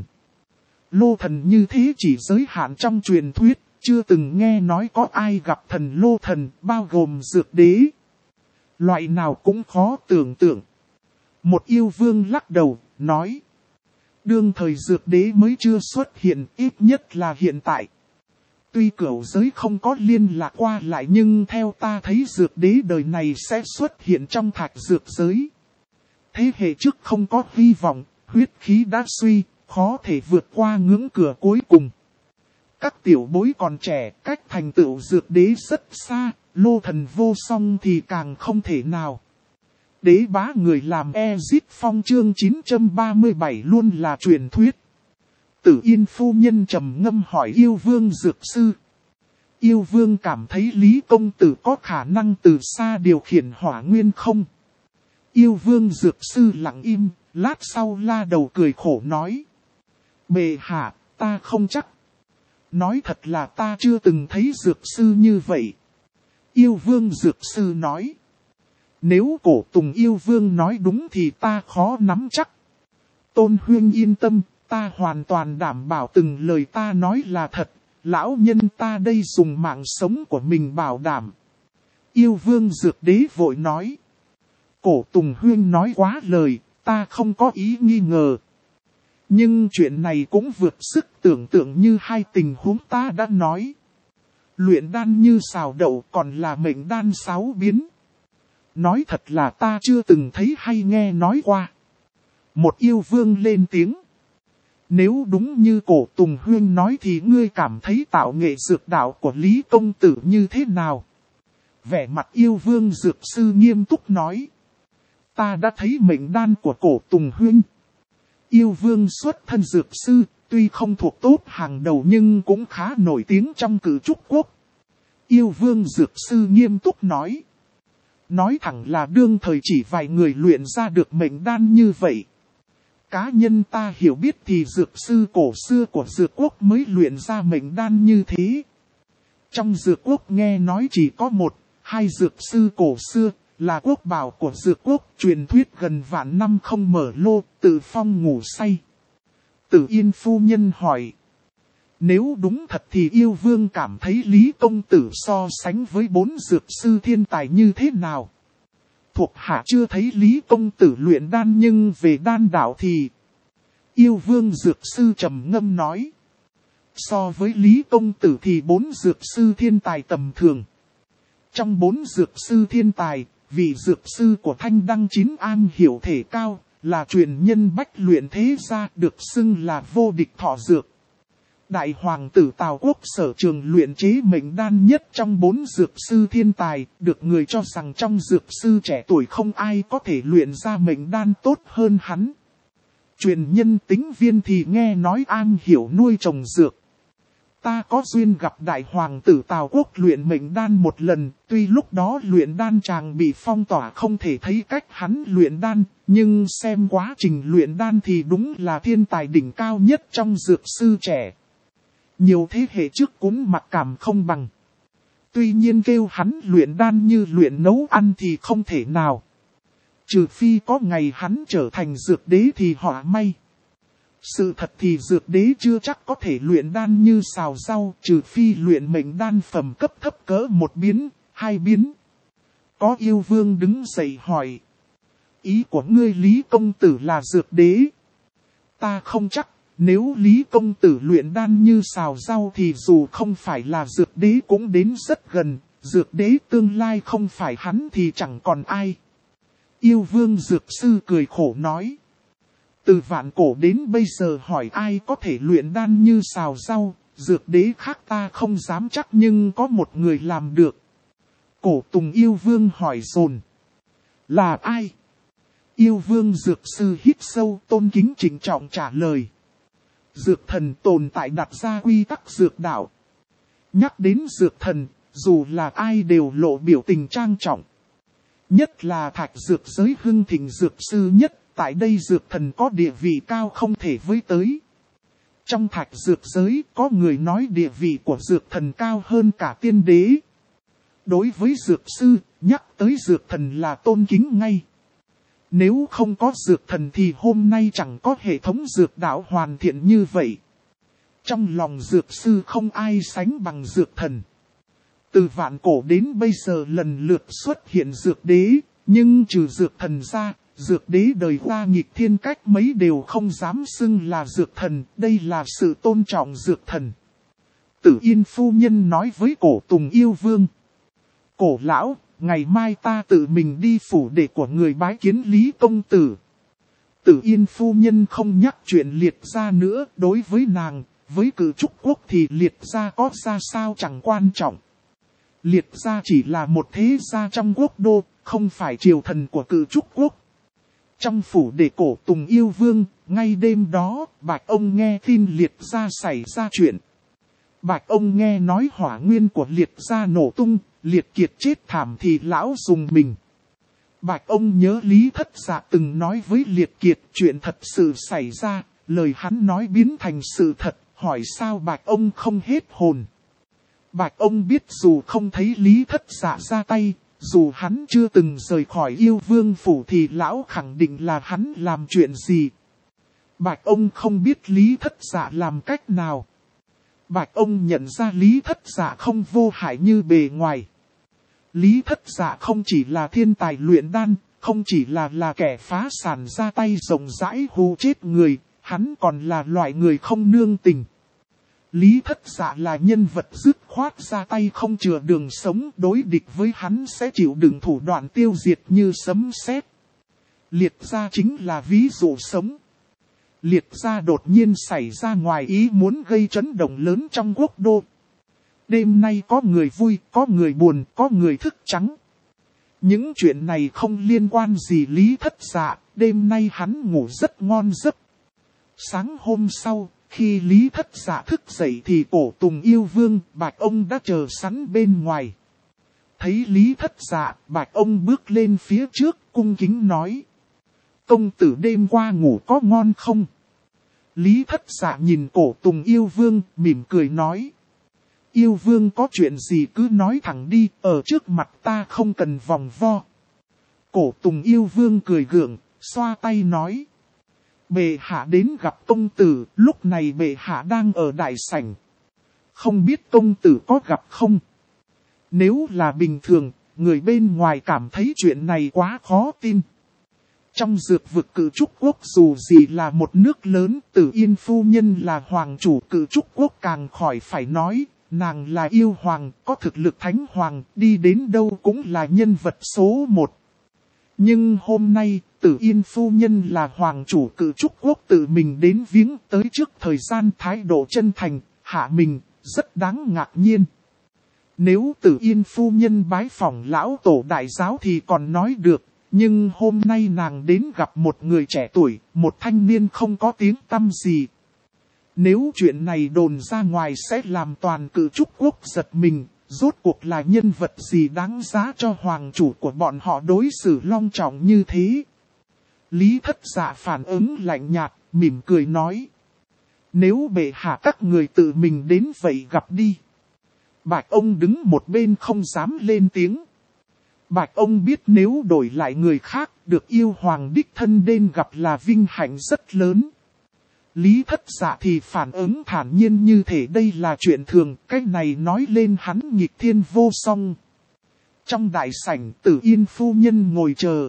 Lô thần như thế chỉ giới hạn trong truyền thuyết, chưa từng nghe nói có ai gặp thần lô thần, bao gồm dược đế. Loại nào cũng khó tưởng tượng. Một yêu vương lắc đầu, nói. Đương thời dược đế mới chưa xuất hiện, ít nhất là hiện tại. Tuy cửu giới không có liên lạc qua lại nhưng theo ta thấy dược đế đời này sẽ xuất hiện trong thạch dược giới. Thế hệ trước không có hy vọng, huyết khí đã suy, khó thể vượt qua ngưỡng cửa cuối cùng. Các tiểu bối còn trẻ, cách thành tựu dược đế rất xa, lô thần vô song thì càng không thể nào. Đế bá người làm Ezit Phong chương 937 luôn là truyền thuyết. Tử Yên phu nhân trầm ngâm hỏi yêu vương dược sư. Yêu vương cảm thấy Lý công tử có khả năng từ xa điều khiển hỏa nguyên không? Yêu vương dược sư lặng im, lát sau la đầu cười khổ nói. Bệ hạ, ta không chắc. Nói thật là ta chưa từng thấy dược sư như vậy. Yêu vương dược sư nói. Nếu Cổ Tùng yêu vương nói đúng thì ta khó nắm chắc. Tôn Huyên yên tâm, ta hoàn toàn đảm bảo từng lời ta nói là thật. Lão nhân ta đây dùng mạng sống của mình bảo đảm. Yêu vương dược đế vội nói. Cổ Tùng Huyên nói quá lời, ta không có ý nghi ngờ. Nhưng chuyện này cũng vượt sức tưởng tượng như hai tình huống ta đã nói. Luyện đan như xào đậu còn là mệnh đan 6 biến. Nói thật là ta chưa từng thấy hay nghe nói qua. Một yêu vương lên tiếng. Nếu đúng như Cổ Tùng Huyên nói thì ngươi cảm thấy tạo nghệ dược đạo của Lý công tử như thế nào? Vẻ mặt yêu vương dược sư nghiêm túc nói. Ta đã thấy mệnh đan của Cổ Tùng Huyên. Yêu vương xuất thân dược sư, tuy không thuộc top hàng đầu nhưng cũng khá nổi tiếng trong cử trúc quốc. Yêu vương dược sư nghiêm túc nói. Nói thẳng là đương thời chỉ vài người luyện ra được mệnh đan như vậy. Cá nhân ta hiểu biết thì dược sư cổ xưa của dược quốc mới luyện ra mệnh đan như thế. Trong dược quốc nghe nói chỉ có 1-2 dược sư cổ xưa, là quốc bảo của dược quốc, truyền thuyết gần vạn năm không mở lô, tự phong ngủ say. Tử Yên phu nhân hỏi. Nếu đúng thật thì yêu vương cảm thấy Lý công tử so sánh với 4 dược sư thiên tài như thế nào? Thuộc hạ chưa thấy Lý công tử luyện đan nhưng về đan đạo thì... Yêu vương dược sư trầm ngâm nói. So với Lý công tử thì 4 dược sư thiên tài tầm thường. Trong 4 dược sư thiên tài, vị dược sư của Thanh Đăng Chín am hiểu thể cao, là truyền nhân bách luyện thế gia, được xưng là vô địch thọ dược. Đại hoàng tử Tào Quốc sở trường luyện chế mệnh đan nhất trong 4 dược sư thiên tài, được người cho rằng trong dược sư trẻ tuổi không ai có thể luyện ra mệnh đan tốt hơn hắn. Truyền nhân Tính Viên thì nghe nói am hiểu nuôi trồng dược. Ta có duyên gặp đại hoàng tử Tào Quốc luyện mệnh đan một lần, tuy lúc đó luyện đan chàng bị phong tỏa không thể thấy cách hắn luyện đan, nhưng xem quá trình luyện đan thì đúng là thiên tài đỉnh cao nhất trong dược sư trẻ. Nhiều thế hệ trước cũng mặc cảm không bằng. Tuy nhiên kêu hắn luyện đan như luyện nấu ăn thì không thể nào. Trừ phi có ngày hắn trở thành dược đế thì họ may. Sự thật thì dược đế chưa chắc có thể luyện đan như xào rau, trừ phi luyện mệnh đan phẩm cấp thấp cỡ 1 biến, 2 biến. Có yêu vương đứng dậy hỏi. Ý của ngươi Lý công tử là dược đế? Ta không chắc, nếu Lý công tử luyện đan như xào rau thì dù không phải là dược đế cũng đến rất gần, dược đế tương lai không phải hắn thì chẳng còn ai. Yêu vương dược sư cười khổ nói. Từ vạn cổ đến bây giờ hỏi ai có thể luyện đan như xào rau, dược đế khác ta không dám chắc nhưng có một người làm được. Cổ Tùng yêu vương hỏi dồn. Là ai? Yêu vương dược sư hít sâu tôn kính trịnh trọng trả lời. Dược thần tồn tại đặt ra quy tắc dược đạo. Nhắc đến dược thần, dù là ai đều lộ biểu tình trang trọng. Nhất là thạch dược giới hưng thịnh dược sư nhất, tại đây dược thần có địa vị cao không thể với tới. Trong thạch dược giới có người nói địa vị của dược thần cao hơn cả tiên đế. Đối với dược sư, nhắc tới dược thần là tôn kính ngay. Nếu không có dược thần thì hôm nay chẳng có hệ thống dược đạo hoàn thiện như vậy. Trong lòng dược sư không ai sánh bằng dược thần. Từ vạn cổ đến bây giờ lần lượt xuất hiện dược đế, nhưng trừ dược thần ra, dược đế đời qua nghịch thiên cách mấy đều không dám xưng là dược thần, đây là sự tôn trọng dược thần. Tử Yên phu nhân nói với Cổ Tùng yêu vương. Cổ lão, ngày mai ta tự mình đi phủ đệ của người bái kiến Lý công tử. Tử Yên phu nhân không nhắc chuyện Liệt gia nữa, đối với nàng, với Cử Trúc quốc thì Liệt gia có ra sao chẳng quan trọng. Liệt gia chỉ là một thế gia trong quốc đô, không phải triều thần của Cử Trúc quốc. Trong phủ đệ Cổ Tùng yêu vương, ngay đêm đó, Bạch ông nghe tin Liệt gia xảy ra chuyện. Bạch ông nghe nói hỏa nguyên của Liệt gia nổ tung, Liệt kiệt chết thảm thì lão dùng mình. Bạch ông nhớ Lý Thất Dạ từng nói với Liệt kiệt chuyện thật sự xảy ra, lời hắn nói biến thành sự thật, hỏi sao Bạch ông không hết hồn. Bạch ông biết dù không thấy Lý Thất Dạ ra tay, dù hắn chưa từng rời khỏi yêu vương phủ thì lão khẳng định là hắn làm chuyện gì. Bạch ông không biết Lý Thất Dạ làm cách nào. Bạch ông nhận ra Lý Thất Dạ không vô hại như bề ngoài. Lý Thất Dạ không chỉ là thiên tài luyện đan, không chỉ là kẻ phá sản ra tay rộng rãi hù chết người, hắn còn là loại người không nương tình. Lý Thất Dạ là nhân vật dứt khoát ra tay không chừa đường sống, đối địch với hắn sẽ chịu đựng thủ đoạn tiêu diệt như sấm sét. Liệt gia chính là ví dụ sống. Liệt gia đột nhiên xảy ra ngoài ý muốn gây chấn động lớn trong quốc đô. Đêm nay có người vui, có người buồn, có người thức trắng. Những chuyện này không liên quan gì Lý Thất Dạ, đêm nay hắn ngủ rất ngon giấc. Sáng hôm sau, khi Lý Thất Dạ thức dậy thì Cổ Tùng yêu vương, Bạch ông đã chờ sẵn bên ngoài. Thấy Lý Thất Dạ, Bạch ông bước lên phía trước, cung kính nói. Công tử đêm qua ngủ có ngon không? Lý Thất Dạ nhìn Cổ Tùng yêu vương, mỉm cười nói. Yêu vương có chuyện gì cứ nói thẳng đi, ở trước mặt ta không cần vòng vo. Cổ Tùng yêu vương cười gượng, xoa tay nói. Bệ hạ đến gặp công tử, lúc này bệ hạ đang ở đại sảnh. Không biết công tử có gặp không? Nếu là bình thường, người bên ngoài cảm thấy chuyện này quá khó tin. Trong dược vực Cử Trúc quốc dù gì là một nước lớn, Tử Yên phu nhân là hoàng chủ Cử Trúc quốc càng khỏi phải nói. Nàng là yêu hoàng, có thực lực thánh hoàng, đi đến đâu cũng là nhân vật số 1. Nhưng hôm nay, Tử Yên phu nhân là hoàng chủ Cử Trúc quốc tự mình đến viếng tới trước thời gian thái độ chân thành, hạ mình, rất đáng ngạc nhiên. Nếu Tử Yên phu nhân bái phỏng lão tổ đại giáo thì còn nói được, nhưng hôm nay nàng đến gặp một người trẻ tuổi, một thanh niên không có tiếng tăm gì. Nếu chuyện này đồn ra ngoài sẽ làm toàn Cử Trúc Quốc giật mình, rốt cuộc là nhân vật gì đáng giá cho hoàng chủ của bọn họ đối xử long trọng như thế. Lý Thất Dạ phản ứng lạnh nhạt, mỉm cười nói. Nếu bệ hạ các người tự mình đến vậy gặp đi. Bạch ông đứng một bên không dám lên tiếng. Bạch ông biết nếu đổi lại người khác được yêu hoàng đích thân đến gặp là vinh hạnh rất lớn. Lý Thất Dạ thì phản ứng thản nhiên như thể đây là chuyện thường, cái này nói lên hắn nghịch thiên vô song. Trong đại sảnh Tử Yên phu nhân ngồi chờ.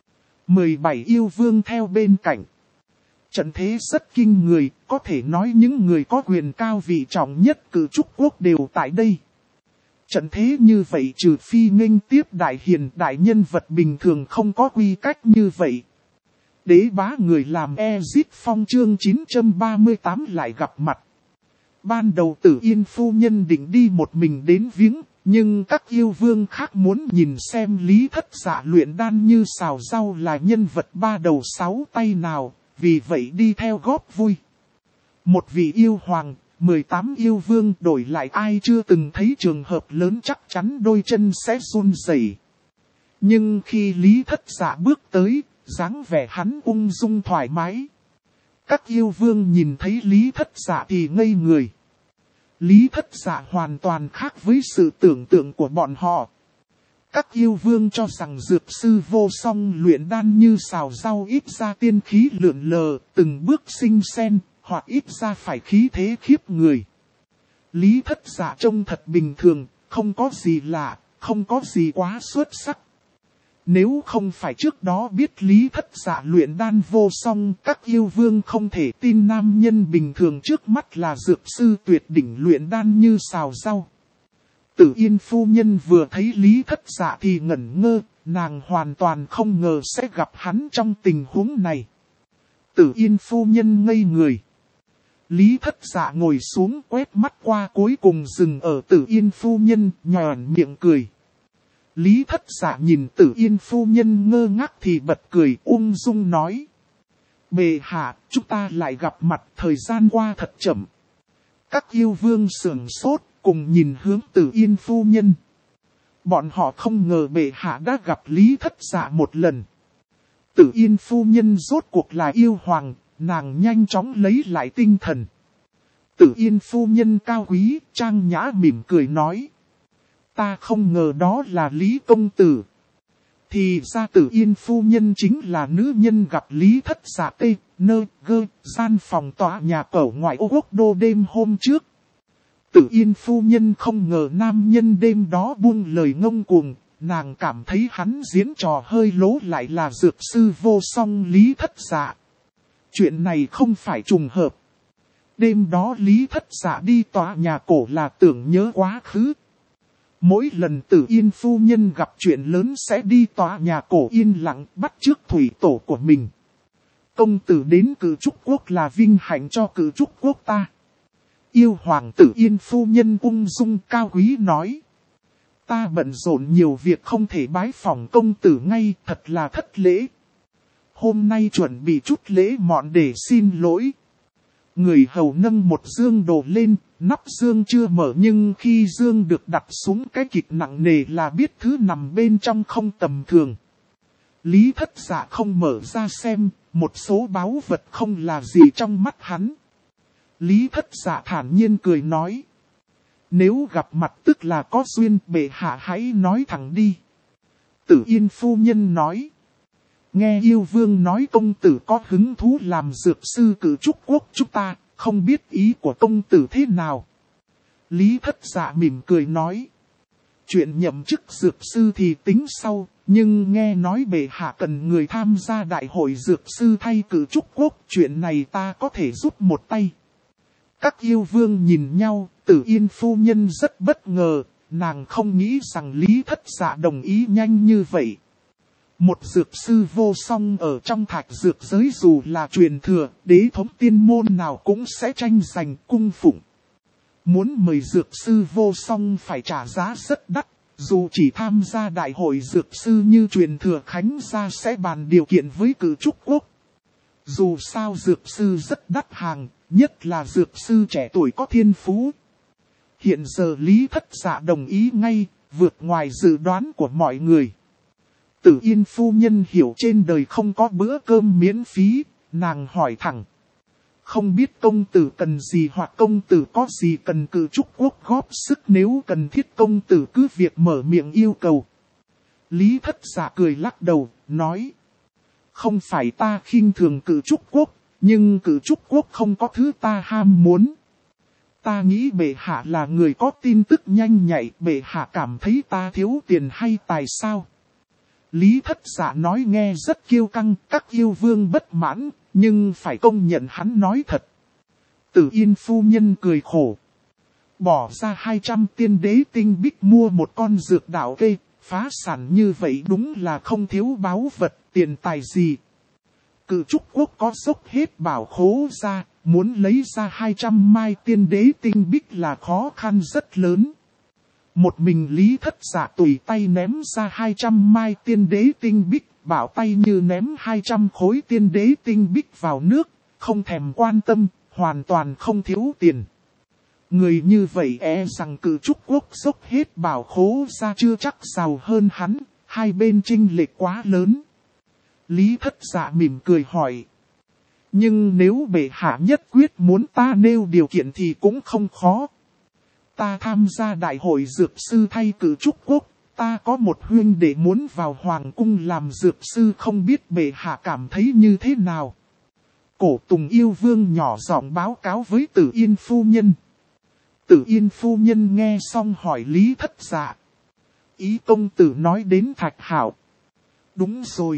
17 yêu vương theo bên cạnh. Trận thế rất kinh người, có thể nói những người có quyền cao vị trọng nhất Cử Trúc Quốc đều tại đây. Trận thế như vậy trừ phi nghênh tiếp đại hiền đại nhân vật bình thường không có quy cách như vậy. Đế bá người làm Ezit Phong chương 938 lại gặp mặt. Ban đầu Tử Yên phu nhân định đi một mình đến viếng, nhưng các yêu vương khác muốn nhìn xem Lý Thất Dạ luyện đan như xào rau là nhân vật ba đầu sáu tay nào, vì vậy đi theo góp vui. Một vị yêu hoàng, 18 yêu vương đổi lại ai chưa từng thấy trường hợp lớn chắc chắn đôi chân sẽ run rẩy. Nhưng khi Lý Thất Dạ bước tới, dáng vẻ hắn ung dung thoải mái. Các yêu vương nhìn thấy Lý Thất Dạ thì ngây người. Lý Thất Dạ hoàn toàn khác với sự tưởng tượng của bọn họ. Các yêu vương cho rằng dược sư vô song luyện đan như xào rau ít ra tiên khí lượn lờ, từng bước sinh sen, hoặc ít ra phải khí thế khiếp người. Lý Thất Dạ trông thật bình thường, không có gì lạ, không có gì quá xuất sắc. Nếu không phải trước đó biết Lý Thất Dạ luyện đan vô song, các yêu vương không thể tin nam nhân bình thường trước mắt là dược sư tuyệt đỉnh luyện đan như xào rau. Tử Yên phu nhân vừa thấy Lý Thất Dạ thì ngẩn ngơ, nàng hoàn toàn không ngờ sẽ gặp hắn trong tình huống này. Tử Yên phu nhân ngây người. Lý Thất Dạ ngồi xuống quét mắt qua cuối cùng dừng ở Tử Yên phu nhân, nhòn miệng cười. Lý Thất Dạ nhìn Tử Yên phu nhân ngơ ngác thì bật cười ung dung nói. Bệ hạ, chúng ta lại gặp mặt, thời gian qua thật chậm. Các yêu vương sửng sốt, cùng nhìn hướng Tử Yên phu nhân. Bọn họ không ngờ bệ hạ đã gặp Lý Thất Dạ một lần. Tử Yên phu nhân rốt cuộc là yêu hoàng, nàng nhanh chóng lấy lại tinh thần. Tử Yên phu nhân cao quý, trang nhã mỉm cười nói. Ta không ngờ đó là Lý công tử. Thì ra Tử Yên phu nhân chính là nữ nhân gặp Lý Thất Dạ tê, nơ, gơ, gian phòng tòa nhà cẩu ngoại ô Quốc đô đêm hôm trước. Tử Yên phu nhân không ngờ nam nhân đêm đó buông lời ngông cuồng, nàng cảm thấy hắn diễn trò hơi lố lại là dược sư vô song Lý Thất Dạ. Chuyện này không phải trùng hợp. Đêm đó Lý Thất Dạ đi tòa nhà cổ là tưởng nhớ quá khứ. Mỗi lần Tử Yên phu nhân gặp chuyện lớn sẽ đi tòa nhà cổ yên lặng bắt chước thủy tổ của mình. Công tử đến Cử Trúc Quốc là vinh hạnh cho Cử Trúc Quốc ta. Yêu hoàng Tử Yên phu nhân ung dung cao quý nói. Ta bận rộn nhiều việc không thể bái phỏng công tử ngay, thật là thất lễ. Hôm nay chuẩn bị chút lễ mọn để xin lỗi. Người hầu nâng một dương đồ lên, nắp dương chưa mở nhưng khi dương được đặt xuống cái kịch nặng nề là biết thứ nằm bên trong không tầm thường. Lý Thất Dạ không mở ra xem, một số báu vật không là gì trong mắt hắn. Lý Thất Dạ thản nhiên cười nói. Nếu gặp mặt tức là có duyên, bệ hạ hãy nói thẳng đi. Tử Yên phu nhân nói. Nghe yêu vương nói công tử có hứng thú làm dược sư Cử Trúc Quốc chúng ta, không biết ý của công tử thế nào. Lý Thất Dạ mỉm cười nói. Chuyện nhậm chức dược sư thì tính sau, nhưng nghe nói bệ hạ cần người tham gia đại hội dược sư thay Cử Trúc Quốc, chuyện này ta có thể giúp một tay. Các yêu vương nhìn nhau, Tử Yên phu nhân rất bất ngờ, nàng không nghĩ rằng Lý Thất Dạ đồng ý nhanh như vậy. Một dược sư vô song ở trong thạch dược giới dù là truyền thừa, đế thống tiên môn nào cũng sẽ tranh giành cung phụng. Muốn mời dược sư vô song phải trả giá rất đắt, dù chỉ tham gia đại hội dược sư như truyền thừa Khánh gia sẽ bàn điều kiện với Cử Trúc Quốc. Dù sao dược sư rất đắt hàng, nhất là dược sư trẻ tuổi có thiên phú. Hiện giờ Lý Thất Dạ đồng ý ngay, vượt ngoài dự đoán của mọi người. Tử Yên phu nhân hiểu trên đời không có bữa cơm miễn phí, nàng hỏi thẳng. Không biết công tử cần gì hoặc công tử có gì cần Cử Trúc Quốc góp sức, nếu cần thiết công tử cứ việc mở miệng yêu cầu. Lý Thất Dạ cười lắc đầu, nói. Không phải ta khinh thường Cử Trúc Quốc, nhưng Cử Trúc Quốc không có thứ ta ham muốn. Ta nghĩ bệ hạ là người có tin tức nhanh nhạy, bệ hạ cảm thấy ta thiếu tiền hay tài sao? Lý Thất Dạ nói nghe rất kiêu căng, các yêu vương bất mãn, nhưng phải công nhận hắn nói thật. Tử Yên phu nhân cười khổ. Bỏ ra 200 tiên đế tinh bích mua một con dược đạo cây, phá sản như vậy đúng là không thiếu báu vật, tiền tài gì. Cử Trúc Quốc có dốc hết bảo khố ra, muốn lấy ra 200 mai tiên đế tinh bích là khó khăn rất lớn. Một mình Lý Thất Dạ tùy tay ném ra 200 mai tiên đế tinh bích, bảo tay như ném 200 khối tiên đế tinh bích vào nước, không thèm quan tâm, hoàn toàn không thiếu tiền. Người như vậy rằng Cử Trúc Quốc dốc hết bảo khố ra chưa chắc giàu hơn hắn, hai bên chênh lệch quá lớn. Lý Thất Dạ mỉm cười hỏi. Nhưng nếu bệ hạ nhất quyết muốn ta nêu điều kiện thì cũng không khó. Ta tham gia đại hội dược sư thay Cử Trúc Quốc, ta có một huynh đệ muốn vào hoàng cung làm dược sư, không biết bệ hạ cảm thấy như thế nào. Cổ Tùng yêu vương nhỏ giọng báo cáo với Tử Yên phu nhân. Tử Yên phu nhân nghe xong hỏi Lý Thất Dạ. Ý công tử nói đến Thạch Hạo. Đúng rồi.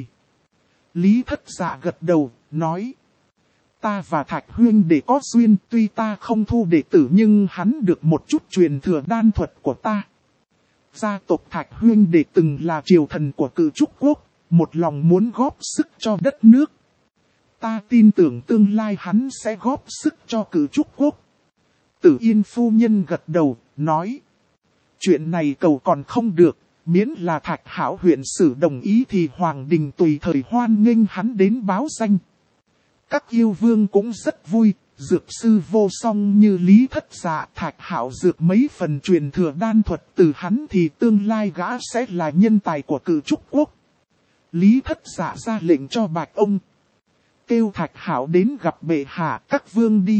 Lý Thất Dạ gật đầu, nói. Ta và Thạch huynh đệ có duyên, tuy ta không thu đệ tử nhưng hắn được một chút truyền thừa đan thuật của ta. Gia tộc Thạch huynh đệ từng là triều thần của Cử Trúc Quốc, một lòng muốn góp sức cho đất nước. Ta tin tưởng tương lai hắn sẽ góp sức cho Cử Trúc Quốc. Tử Yên phu nhân gật đầu, nói. Chuyện này cầu còn không được, miễn là Thạch Hạo huyện sử đồng ý thì Hoàng đình tùy thời hoan nghênh hắn đến báo danh. Các yêu vương cũng rất vui, dược sư vô song như Lý Thất Dạ, Thạch Hạo dược mấy phần truyền thừa đan thuật từ hắn thì tương lai gã sẽ là nhân tài của Cử Trúc Quốc. Lý Thất Dạ ra lệnh cho Bạch ông. Kêu Thạch Hạo đến gặp bệ hạ, các vương đi.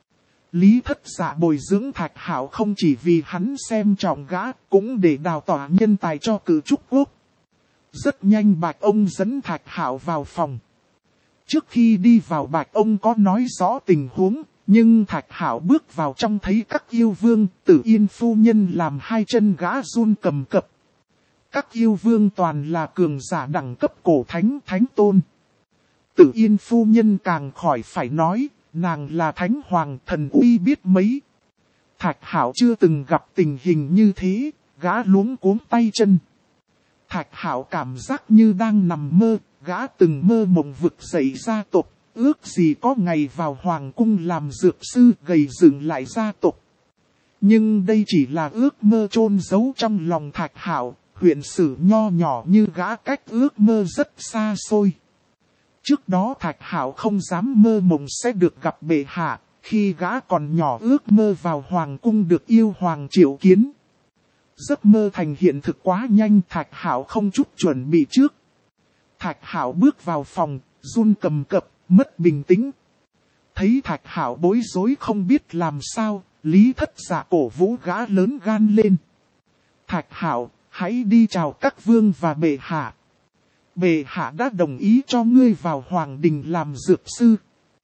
Lý Thất Dạ bồi dưỡng Thạch Hạo không chỉ vì hắn xem trọng gã, cũng để đào tỏa nhân tài cho Cử Trúc Quốc. Rất nhanh Bạch ông dẫn Thạch Hạo vào phòng. Trước khi đi vào Bạch ông có nói rõ tình huống, nhưng Thạch Hạo bước vào trong thấy các yêu vương, Tử Yên phu nhân làm hai chân gã run cầm cập. Các yêu vương toàn là cường giả đẳng cấp cổ thánh thánh tôn. Tử Yên phu nhân càng khỏi phải nói, nàng là thánh hoàng thần uy biết mấy. Thạch Hạo chưa từng gặp tình hình như thế, gã luống cuống tay chân. Thạch Hạo cảm giác như đang nằm mơ, gã từng mơ mộng vực dậy gia tộc, ước gì có ngày vào hoàng cung làm dược sư gầy dựng lại gia tộc. Nhưng đây chỉ là ước mơ chôn giấu trong lòng Thạch Hạo, huyện sử nho nhỏ như gã cách ước mơ rất xa xôi. Trước đó Thạch Hạo không dám mơ mộng sẽ được gặp bệ hạ, khi gã còn nhỏ ước mơ vào hoàng cung được yêu hoàng triệu kiến. Giấc mơ thành hiện thực quá nhanh, Thạch Hạo không chút chuẩn bị trước. Thạch Hạo bước vào phòng, run cầm cập, mất bình tĩnh. Thấy Thạch Hạo bối rối không biết làm sao, Lý Thất Dạ cổ vũ gã lớn gan lên. Thạch Hạo, hãy đi chào các vương và bệ hạ. Bệ hạ đã đồng ý cho ngươi vào hoàng đình làm dược sư.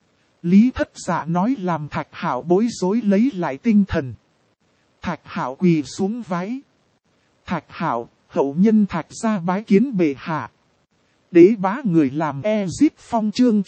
Lý Thất Dạ nói làm Thạch Hạo bối rối lấy lại tinh thần. Thạch Hạo quỳ xuống vái. Thạch Hạo, hậu nhân Thạch gia bái kiến bệ hạ. Đế bá người làm Ezip Phong chương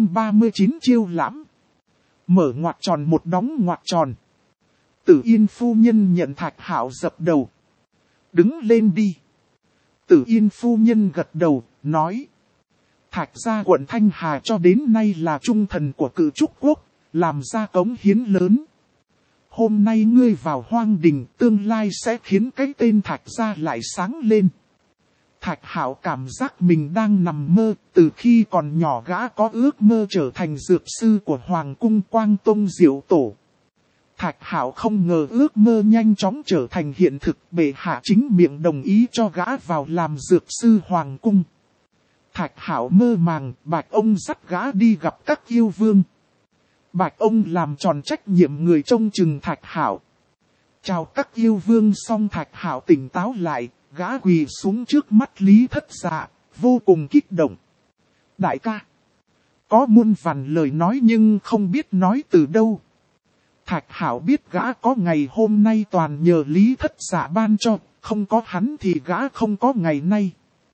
939 chiêu lãm. Mở ngoặc tròn một đóng ngoặc tròn. Tử Yên phu nhân nhận Thạch Hạo dập đầu. Đứng lên đi. Tử Yên phu nhân gật đầu, nói. Thạch gia quận Thanh Hà cho đến nay là trung thần của Cử Trúc Quốc, làm ra cống hiến lớn. Hôm nay ngươi vào hoang đình, tương lai sẽ khiến cái tên Thạch gia lại sáng lên. Thạch Hạo cảm giác mình đang nằm mơ, từ khi còn nhỏ gã có ước mơ trở thành dược sư của Hoàng cung Quang Tông Diệu Tổ. Thạch Hạo không ngờ ước mơ nhanh chóng trở thành hiện thực, bệ hạ chính miệng đồng ý cho gã vào làm dược sư Hoàng cung. Thạch Hạo mơ màng, Bạch ông dắt gã đi gặp các yêu vương. Bạch ông làm tròn trách nhiệm người trông chừng Thạch Hạo. Chào các yêu vương xong Thạch Hạo tỉnh táo lại, gã quỳ xuống trước mắt Lý Thất Dạ, vô cùng kích động. Đại ca, có muôn vàn lời nói nhưng không biết nói từ đâu. Thạch Hạo biết gã có ngày hôm nay toàn nhờ Lý Thất Dạ ban cho, không có hắn thì gã không có ngày nay.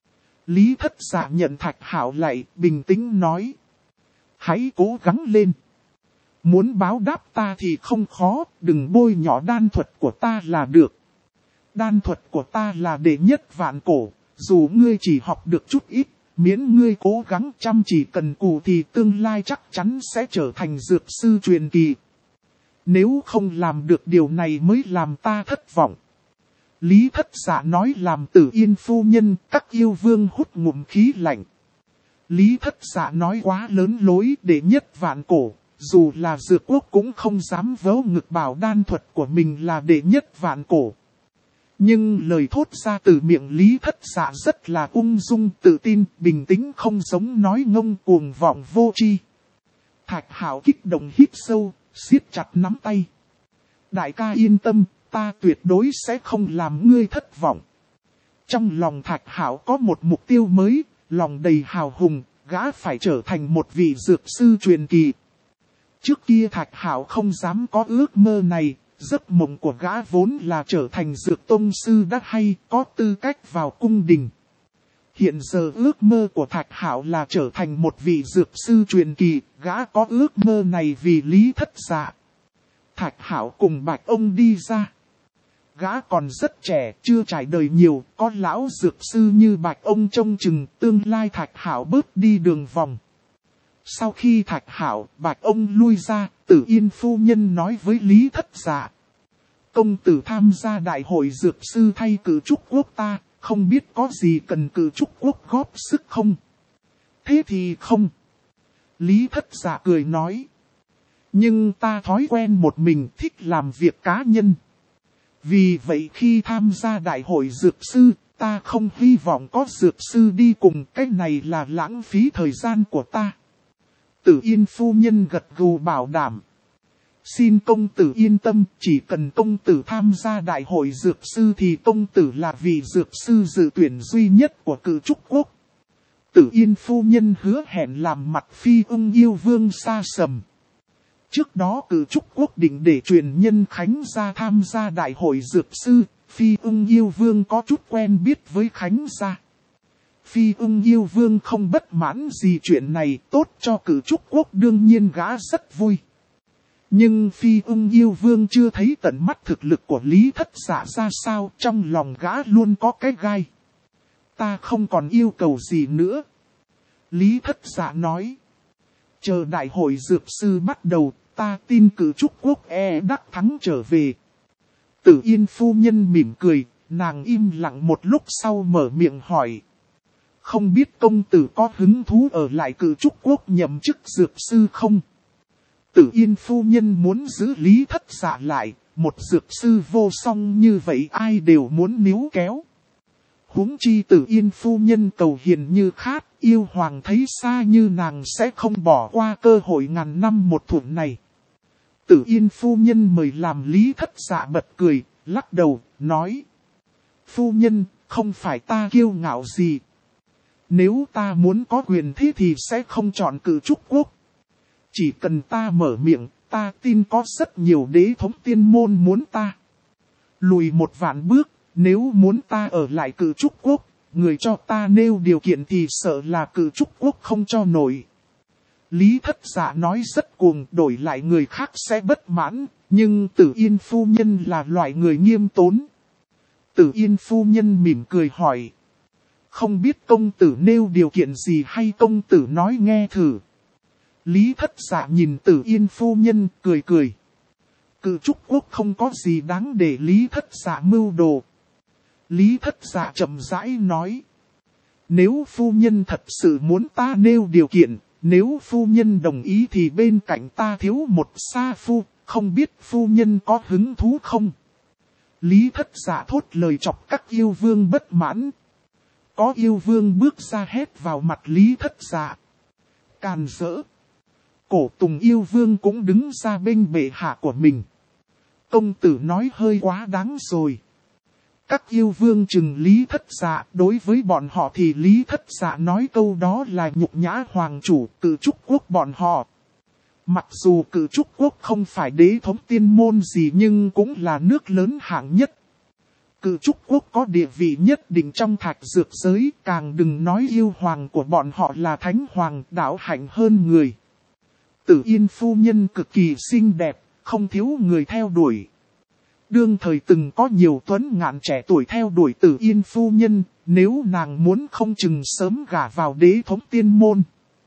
Lý Thất Dạ nhận Thạch Hạo lại, bình tĩnh nói. Hãy cố gắng lên. Muốn báo đáp ta thì không khó, đừng bôi nhỏ đan thuật của ta là được. Đan thuật của ta là đệ nhất vạn cổ, dù ngươi chỉ học được chút ít, miễn ngươi cố gắng chăm chỉ cần cù thì tương lai chắc chắn sẽ trở thành dược sư truyền kỳ. Nếu không làm được điều này mới làm ta thất vọng. Lý Thất Dạ nói làm Tử Yên phu nhân, các yêu vương hút ngụm khí lạnh. Lý Thất Dạ nói quá lớn lối, đệ nhất vạn cổ, dù là dược quốc cũng không dám vớ ngực bảo đan thuật của mình là đệ nhất vạn cổ. Nhưng lời thốt ra từ miệng Lý Thất Dạ rất là ung dung tự tin, bình tĩnh không giống nói ngông cuồng vọng vô tri. Thạch Hạo kích động hít sâu, siết chặt nắm tay. Đại ca yên tâm, ta tuyệt đối sẽ không làm ngươi thất vọng. Trong lòng Thạch Hạo có một mục tiêu mới, lòng đầy hào hùng, gã phải trở thành một vị dược sư truyền kỳ. Trước kia Thạch Hạo không dám có ước mơ này, giấc mộng của gã vốn là trở thành dược tông sư đã hay, có tư cách vào cung đình. Hiện giờ ước mơ của Thạch Hạo là trở thành một vị dược sư truyền kỳ, gã có ước mơ này vì Lý Thất Dạ. Thạch Hạo cùng Bạch ông đi ra. Gã còn rất trẻ, chưa trải đời nhiều, có lão dược sư như Bạch ông trông chừng, tương lai Thạch Hạo bớt đi đường vòng. Sau khi Thạch Hạo, Bạch ông lui ra, Tử Yên phu nhân nói với Lý Thất Dạ. Công tử tham gia đại hội dược sư thay cử trúc quốc ta, không biết có gì cần cử trúc quốc góp sức không? Thế thì không. Lý Thất Dạ cười nói. Nhưng ta thói quen một mình thích làm việc cá nhân. Vì vậy khi tham gia đại hội dược sư, ta không hy vọng có dược sư đi cùng, cái này là lãng phí thời gian của ta. Tử Yên phu nhân gật gù bảo đảm. Xin công tử yên tâm, chỉ cần công tử tham gia đại hội dược sư thì công tử là vị dược sư dự tuyển duy nhất của cử trúc quốc. Tử Yên phu nhân hứa hẹn làm mặt Phi Ưng yêu vương xa sầm. Trước đó cử trúc quốc định để truyền nhân Khánh gia tham gia đại hội dược sư, Phi Ưng yêu vương có chút quen biết với Khánh gia. Phi Ưng yêu vương không bất mãn gì chuyện này, tốt cho cử trúc quốc đương nhiên gã rất vui. Nhưng Phi Ưng yêu vương chưa thấy tận mắt thực lực của Lý Thất Dạ ra sao, trong lòng gã luôn có cái gai. Ta không còn yêu cầu gì nữa. Lý Thất Dạ nói. Chờ đại hội dược sư bắt đầu, ta tin cử trúc quốc đắc thắng trở về. Tử Yên phu nhân mỉm cười, nàng im lặng một lúc sau mở miệng hỏi. Không biết công tử có hứng thú ở lại cử trúc quốc nhậm chức dược sư không? Tử Yên phu nhân muốn giữ Lý Thất Dạ lại, một dược sư vô song như vậy ai đều muốn níu kéo. Huống chi Tử Yên phu nhân cầu hiền như khát, yêu hoàng thấy xa như nàng sẽ không bỏ qua cơ hội ngàn năm một thủa này. Tử Yên phu nhân mời làm Lý Thất Dạ bật cười, lắc đầu, nói. Phu nhân, không phải ta kiêu ngạo gì. Nếu ta muốn có quyền thế thì sẽ không chọn cử trúc quốc. Chỉ cần ta mở miệng, ta tin có rất nhiều đế thống tiên môn muốn ta. Lùi một vạn bước, nếu muốn ta ở lại cử trúc quốc, người cho ta nêu điều kiện thì sợ là cử trúc quốc không cho nổi. Lý Thất Dạ nói rất cuồng, đổi lại người khác sẽ bất mãn, nhưng Tử Yên phu nhân là loại người nghiêm tốn. Tử Yên phu nhân mỉm cười hỏi. Không biết công tử nêu điều kiện gì hay công tử nói nghe thử. Lý Thất Dạ nhìn Tử Yên phu nhân cười cười. Cử trúc quốc không có gì đáng để Lý Thất Dạ mưu đồ. Lý Thất Dạ chậm rãi nói. Nếu phu nhân thật sự muốn ta nêu điều kiện, nếu phu nhân đồng ý thì bên cạnh ta thiếu một sa phu, không biết phu nhân có hứng thú không? Lý Thất Dạ thốt lời chọc các yêu vương bất mãn. Có yêu vương bước ra hét vào mặt Lý Thất Dạ. Càn rỡ. Cổ Tùng yêu vương cũng đứng ra bên bệ hạ của mình. Công tử nói hơi quá đáng rồi. Các yêu vương chừng Lý Thất Dạ, đối với bọn họ thì Lý Thất Dạ nói câu đó là nhục nhã hoàng chủ Cự Trúc Quốc bọn họ. Mặc dù Cự Trúc Quốc không phải đế thống tiên môn gì nhưng cũng là nước lớn hạng nhất. Cự Trúc Quốc có địa vị nhất định trong thạch dược giới, càng đừng nói yêu hoàng của bọn họ là thánh hoàng đạo hạnh hơn người. Tử Yên phu nhân cực kỳ xinh đẹp, không thiếu người theo đuổi. Đương thời từng có nhiều tuấn ngạn trẻ tuổi theo đuổi Tử Yên phu nhân, nếu nàng muốn không chừng sớm gả vào đế thống tiên môn.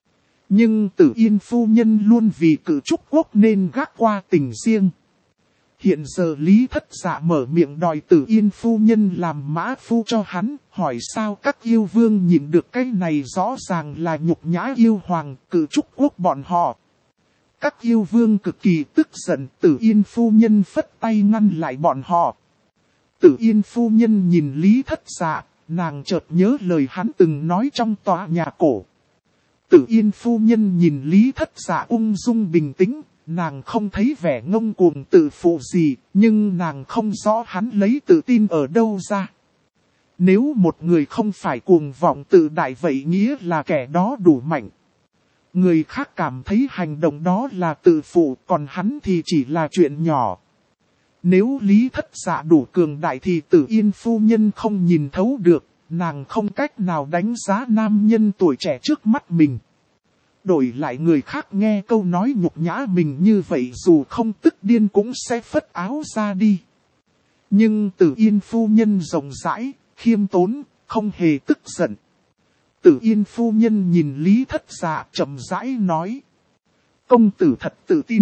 Nhưng Tử Yên phu nhân luôn vì Cự Trúc Quốc nên gác qua tình riêng. Hiện giờ Lý Thất Dạ mở miệng đòi Tử Yên phu nhân làm mã phu cho hắn, hỏi sao các yêu vương nhìn được cái này rõ ràng là nhục nhã yêu hoàng Cự Trúc Quốc bọn họ. Các yêu vương cực kỳ tức giận, Tử Yên phu nhân phất tay ngăn lại bọn họ. Tử Yên phu nhân nhìn Lý Thất Dạ, nàng chợt nhớ lời hắn từng nói trong tòa nhà cổ. Tử Yên phu nhân nhìn Lý Thất Dạ ung dung bình tĩnh, nàng không thấy vẻ ngông cuồng tự phụ gì, nhưng nàng không rõ hắn lấy tự tin ở đâu ra. Nếu một người không phải cuồng vọng tự đại vậy nghĩa là kẻ đó đủ mạnh. Người khác cảm thấy hành động đó là tự phụ, còn hắn thì chỉ là chuyện nhỏ. Nếu Lý Thất Dạ đủ cường đại thì Tử Yên phu nhân không nhìn thấu được, nàng không cách nào đánh giá nam nhân tuổi trẻ trước mắt mình. Đổi lại người khác nghe câu nói nhục nhã mình như vậy dù không tức điên cũng sẽ phất áo ra đi. Nhưng Tử Yên phu nhân rộng rãi, khiêm tốn, không hề tức giận. Tử Yên phu nhân nhìn Lý Thất Dạ chậm rãi nói. Công tử thật tự tin.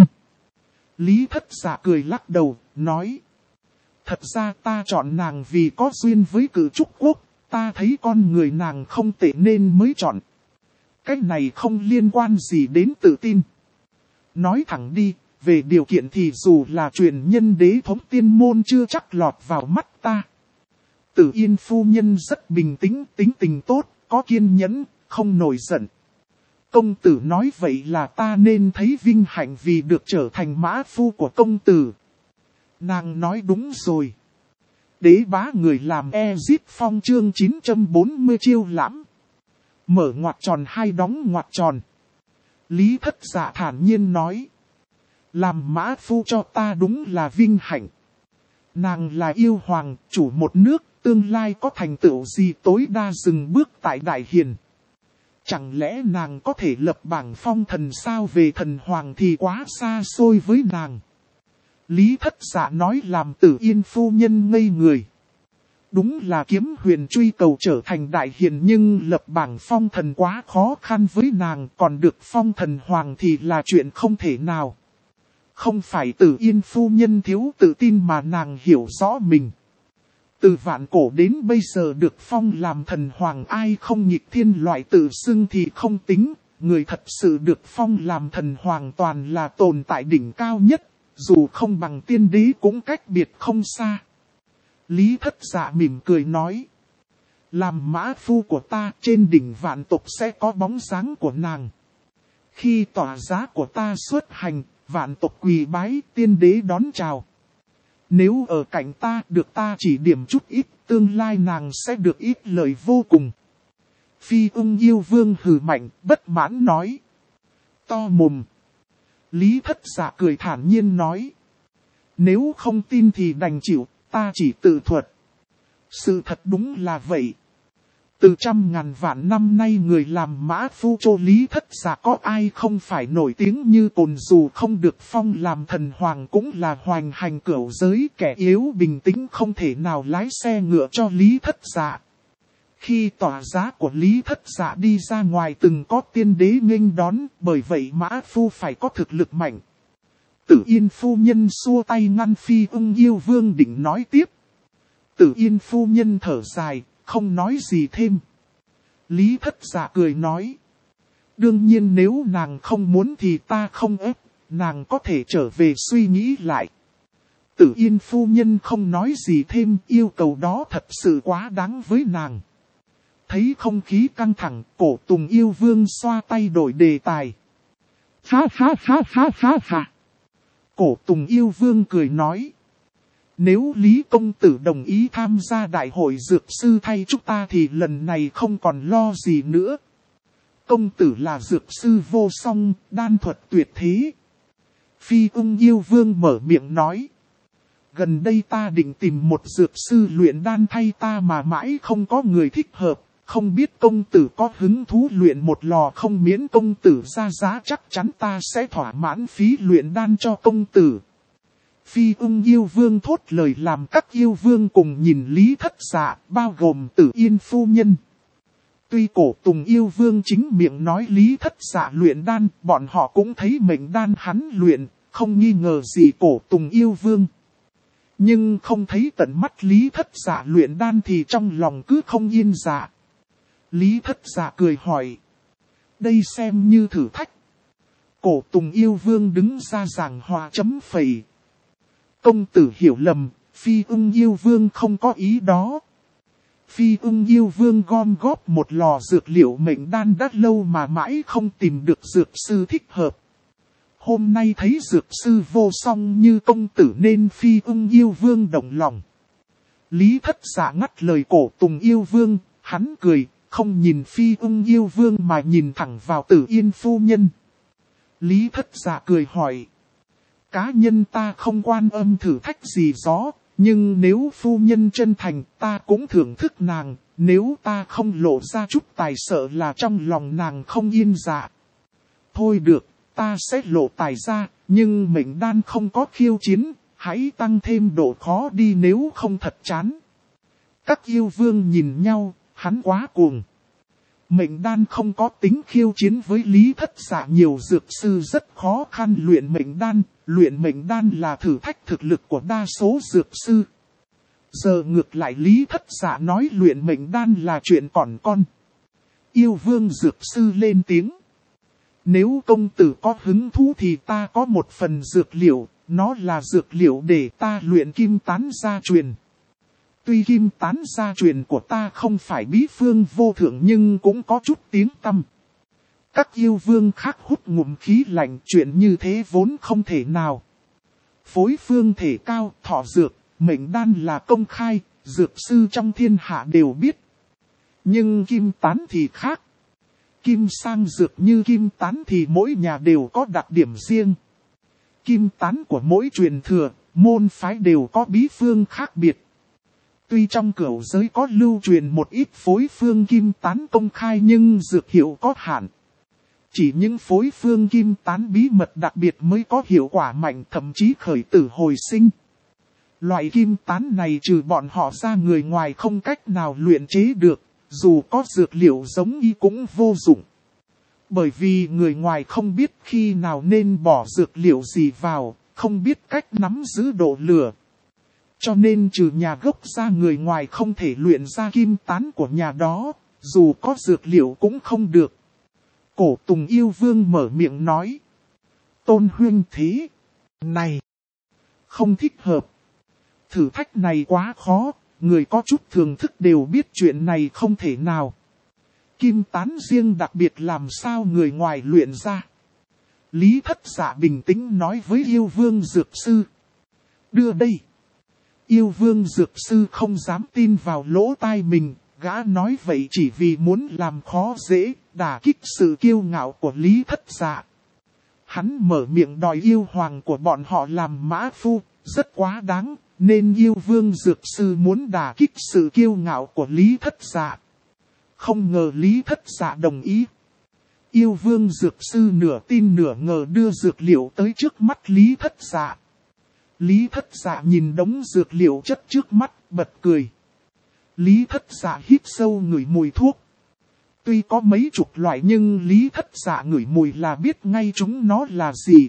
Lý Thất Dạ cười lắc đầu, nói. Thật ra ta chọn nàng vì có duyên với Cự Trúc Quốc, ta thấy con người nàng không tệ nên mới chọn. Cái này không liên quan gì đến tự tin. Nói thẳng đi, về điều kiện thì dù là truyền nhân đế thống tiên môn chưa chắc lọt vào mắt ta. Tử Yên phu nhân rất bình tĩnh, tính tình tốt, có kiên nhẫn, không nổi giận. Công tử nói vậy là ta nên thấy vinh hạnh vì được trở thành mã phu của công tử. Nàng nói đúng rồi. Đế bá người làm Ezip Phong chương 940 chiêu lãm. Mở ngoặc tròn hai đóng ngoặc tròn. Lý Thất Dạ thản nhiên nói. Làm mã phu cho ta đúng là vinh hạnh. Nàng là yêu hoàng, chủ một nước, tương lai có thành tựu gì tối đa dừng bước tại Đại Hiền. Chẳng lẽ nàng có thể lập bảng phong thần sao về thần hoàng thì quá xa xôi với nàng. Lý Thất Dạ nói làm Tử Yên phu nhân ngây người. Đúng là kiếm huyền truy cầu trở thành đại hiền nhưng lập bảng phong thần quá khó khăn với nàng, còn được phong thần hoàng thì là chuyện không thể nào. Không phải Tử Yên phu nhân thiếu tự tin mà nàng hiểu rõ mình. Từ vạn cổ đến bây giờ được phong làm thần hoàng ai không nghịch thiên loại tự xưng thì không tính, người thật sự được phong làm thần hoàng toàn là tồn tại đỉnh cao nhất, dù không bằng tiên đế cũng cách biệt không xa. Lý Thất Dạ mỉm cười nói. Làm mã phu của ta trên đỉnh vạn tộc sẽ có bóng dáng của nàng. Khi tỏa giá của ta xuất hành, vạn tộc quỳ bái tiên đế đón chào. Nếu ở cạnh ta được ta chỉ điểm chút ít, tương lai nàng sẽ được ít lợi vô cùng. Phi Ưng yêu vương hừ mạnh, bất mãn nói. To mồm. Lý Thất Dạ cười thản nhiên nói. Nếu không tin thì đành chịu. Ta chỉ tự thuật. Sự thật đúng là vậy. Từ trăm ngàn vạn năm nay người làm mã phu cho Lý Thất Dạ có ai không phải nổi tiếng như cồn dù không được phong làm thần hoàng cũng là hoành hành cửu giới kẻ yếu bình tĩnh không thể nào lái xe ngựa cho Lý Thất Dạ. Khi tỏa giá của Lý Thất Dạ đi ra ngoài từng có tiên đế nghênh đón bởi vậy mã phu phải có thực lực mạnh. Tử Yên phu nhân xua tay ngăn Phi Ưng yêu vương định nói tiếp. Tử Yên phu nhân thở dài, không nói gì thêm. Lý Thất Dạ cười nói. Đương nhiên nếu nàng không muốn thì ta không ép, nàng có thể trở về suy nghĩ lại. Tử Yên phu nhân không nói gì thêm, yêu cầu đó thật sự quá đáng với nàng. Thấy không khí căng thẳng, Cổ Tùng yêu vương xoa tay đổi đề tài. Ha ha ha ha ha ha. Cổ Tùng yêu vương cười nói. Nếu Lý công tử đồng ý tham gia đại hội dược sư thay chúng ta thì lần này không còn lo gì nữa. Công tử là dược sư vô song, đan thuật tuyệt thế. Phi Ung yêu vương mở miệng nói. Gần đây ta định tìm một dược sư luyện đan thay ta mà mãi không có người thích hợp. Không biết công tử có hứng thú luyện một lò không, miễn công tử ra giá chắc chắn ta sẽ thỏa mãn phí luyện đan cho công tử. Phi Ung yêu vương thốt lời làm các yêu vương cùng nhìn Lý Thất Dạ, bao gồm Tử Yên phu nhân. Tuy Cổ Tùng yêu vương chính miệng nói Lý Thất Dạ luyện đan, bọn họ cũng thấy mệnh đan hắn luyện, không nghi ngờ gì Cổ Tùng yêu vương. Nhưng không thấy tận mắt Lý Thất Dạ luyện đan thì trong lòng cứ không yên dạ. Lý Thất Dạ cười hỏi. Đây xem như thử thách. Cổ Tùng yêu vương đứng ra giảng hòa chấm phẩy. Công tử hiểu lầm, Phi Ung yêu vương không có ý đó. Phi Ung yêu vương gom góp một lò dược liệu mệnh đan đã lâu mà mãi không tìm được dược sư thích hợp. Hôm nay thấy dược sư vô song như công tử nên Phi Ung yêu vương động lòng. Lý Thất Dạ ngắt lời Cổ Tùng yêu vương, hắn cười, không nhìn Phi Ung yêu vương mà nhìn thẳng vào Tử Yên phu nhân. Lý Thất Dạ cười hỏi. Cá nhân ta không quan âm thử thách gì đó, nhưng nếu phu nhân chân thành ta cũng thưởng thức nàng, nếu ta không lộ ra chút tài sợ là trong lòng nàng không yên dạ. Thôi được, ta sẽ lộ tài ra, nhưng mệnh đan không có khiêu chiến, hãy tăng thêm độ khó đi nếu không thật chán. Các yêu vương nhìn nhau, hắn quá cuồng. Mệnh đan không có tính khiêu chiến với Lý Thất Dạ, nhiều dược sư rất khó khăn luyện mệnh đan. Luyện mệnh đan là thử thách thực lực của đa số dược sư. Giờ ngược lại Lý Thất Dạ nói luyện mệnh đan là chuyện còn con. Yêu vương dược sư lên tiếng. Nếu công tử có hứng thú thì ta có một phần dược liệu, nó là dược liệu để ta luyện kim tán gia truyền. Tuy kim tán gia truyền của ta không phải bí phương vô thượng nhưng cũng có chút tiếng tăm. Các yêu vương khác hút ngụm khí lạnh, chuyện như thế vốn không thể nào. Phối phương thể cao, thọ dược, mệnh đan là công khai, dược sư trong thiên hạ đều biết. Nhưng kim tán thì khác. Kim sang dược như kim tán thì mỗi nhà đều có đặc điểm riêng. Kim tán của mỗi truyền thừa, môn phái đều có bí phương khác biệt. Tuy trong cửu giới có lưu truyền một ít phối phương kim tán công khai nhưng dược hiệu có hạn. Chỉ những phối phương kim tán bí mật đặc biệt mới có hiệu quả mạnh, thậm chí khởi tử hồi sinh. Loại kim tán này trừ bọn họ ra người ngoài không cách nào luyện chế được, dù có dược liệu giống y cũng vô dụng. Bởi vì người ngoài không biết khi nào nên bỏ dược liệu gì vào, không biết cách nắm giữ độ lửa. Cho nên trừ nhà gốc ra người ngoài không thể luyện ra kim tán của nhà đó, dù có dược liệu cũng không được. Cổ Tùng yêu vương mở miệng nói. Tôn huynh thế này không thích hợp. Thử thách này quá khó, người có chút thường thức đều biết chuyện này không thể nào. Kim tán riêng đặc biệt làm sao người ngoài luyện ra. Lý Thất Dạ bình tĩnh nói với yêu vương dược sư. Đưa đây. Yêu vương dược sư không dám tin vào lỗ tai mình, gã nói vậy chỉ vì muốn làm khó dễ, đả kích sự kiêu ngạo của Lý Thất Dạ. Hắn mở miệng đòi yêu hoàng của bọn họ làm mã phu, rất quá đáng, nên yêu vương dược sư muốn đả kích sự kiêu ngạo của Lý Thất Dạ. Không ngờ Lý Thất Dạ đồng ý. Yêu vương dược sư nửa tin nửa ngờ đưa dược liệu tới trước mắt Lý Thất Dạ. Lý Thất Dạ nhìn đống dược liệu chất trước mắt, bật cười. Lý Thất Dạ hít sâu ngửi mùi thuốc. Tuy có mấy chục loại nhưng Lý Thất Dạ ngửi mùi là biết ngay chúng nó là gì.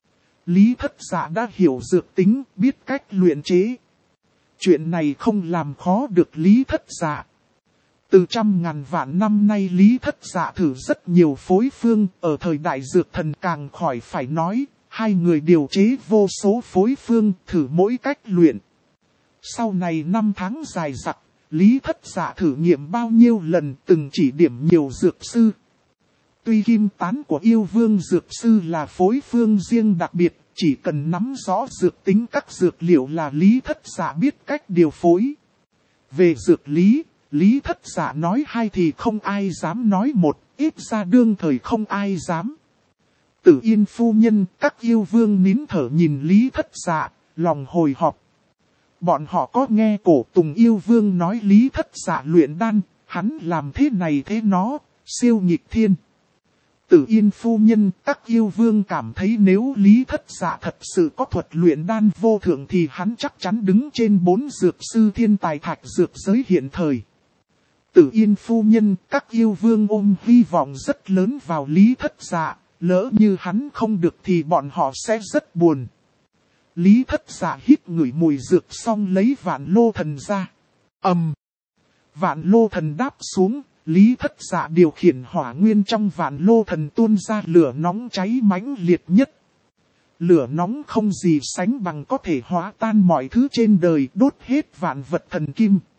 Lý Thất Dạ đã hiểu dược tính, biết cách luyện chế. Chuyện này không làm khó được Lý Thất Dạ. Từ trăm ngàn vạn năm nay Lý Thất Dạ thử rất nhiều phối phương, ở thời đại dược thần càng khỏi phải nói, hai người điều chế vô số phối phương thử mỗi cách luyện. Sau này năm tháng dài dặc, Lý Thất Dạ thử nghiệm bao nhiêu lần từng chỉ điểm nhiều dược sư. Tuy kim tán của yêu vương dược sư là phối phương riêng đặc biệt, chỉ cần nắm rõ dược tính các dược liệu là Lý Thất Dạ biết cách điều phối. Về dược lý, Lý Thất Dạ nói hai thì không ai dám nói một, ít ra đương thời không ai dám. Tử Yên phu nhân, các yêu vương nín thở nhìn Lý Thất Dạ, lòng hồi hộp. Bọn họ có nghe Cổ Tùng yêu vương nói Lý Thất Dạ luyện đan, hắn làm thế này thế nó, siêu nghịch thiên. Tử Yên phu nhân, các yêu vương cảm thấy nếu Lý Thất Dạ thật sự có thuật luyện đan vô thượng thì hắn chắc chắn đứng trên 4 dược sư thiên tài thạch dược giới hiện thời. Tử Yên phu nhân, các yêu vương ôm hy vọng rất lớn vào Lý Thất Dạ, lỡ như hắn không được thì bọn họ sẽ rất buồn. Lý Thất Dạ hít ngửi mùi dược xong lấy vạn lô thần ra. Vạn lô thần đáp xuống, Lý Thất Dạ điều khiển hỏa nguyên trong vạn lô thần tuôn ra lửa nóng cháy mãnh liệt nhất. Lửa nóng không gì sánh bằng có thể hóa tan mọi thứ trên đời, đốt hết vạn vật thần kim.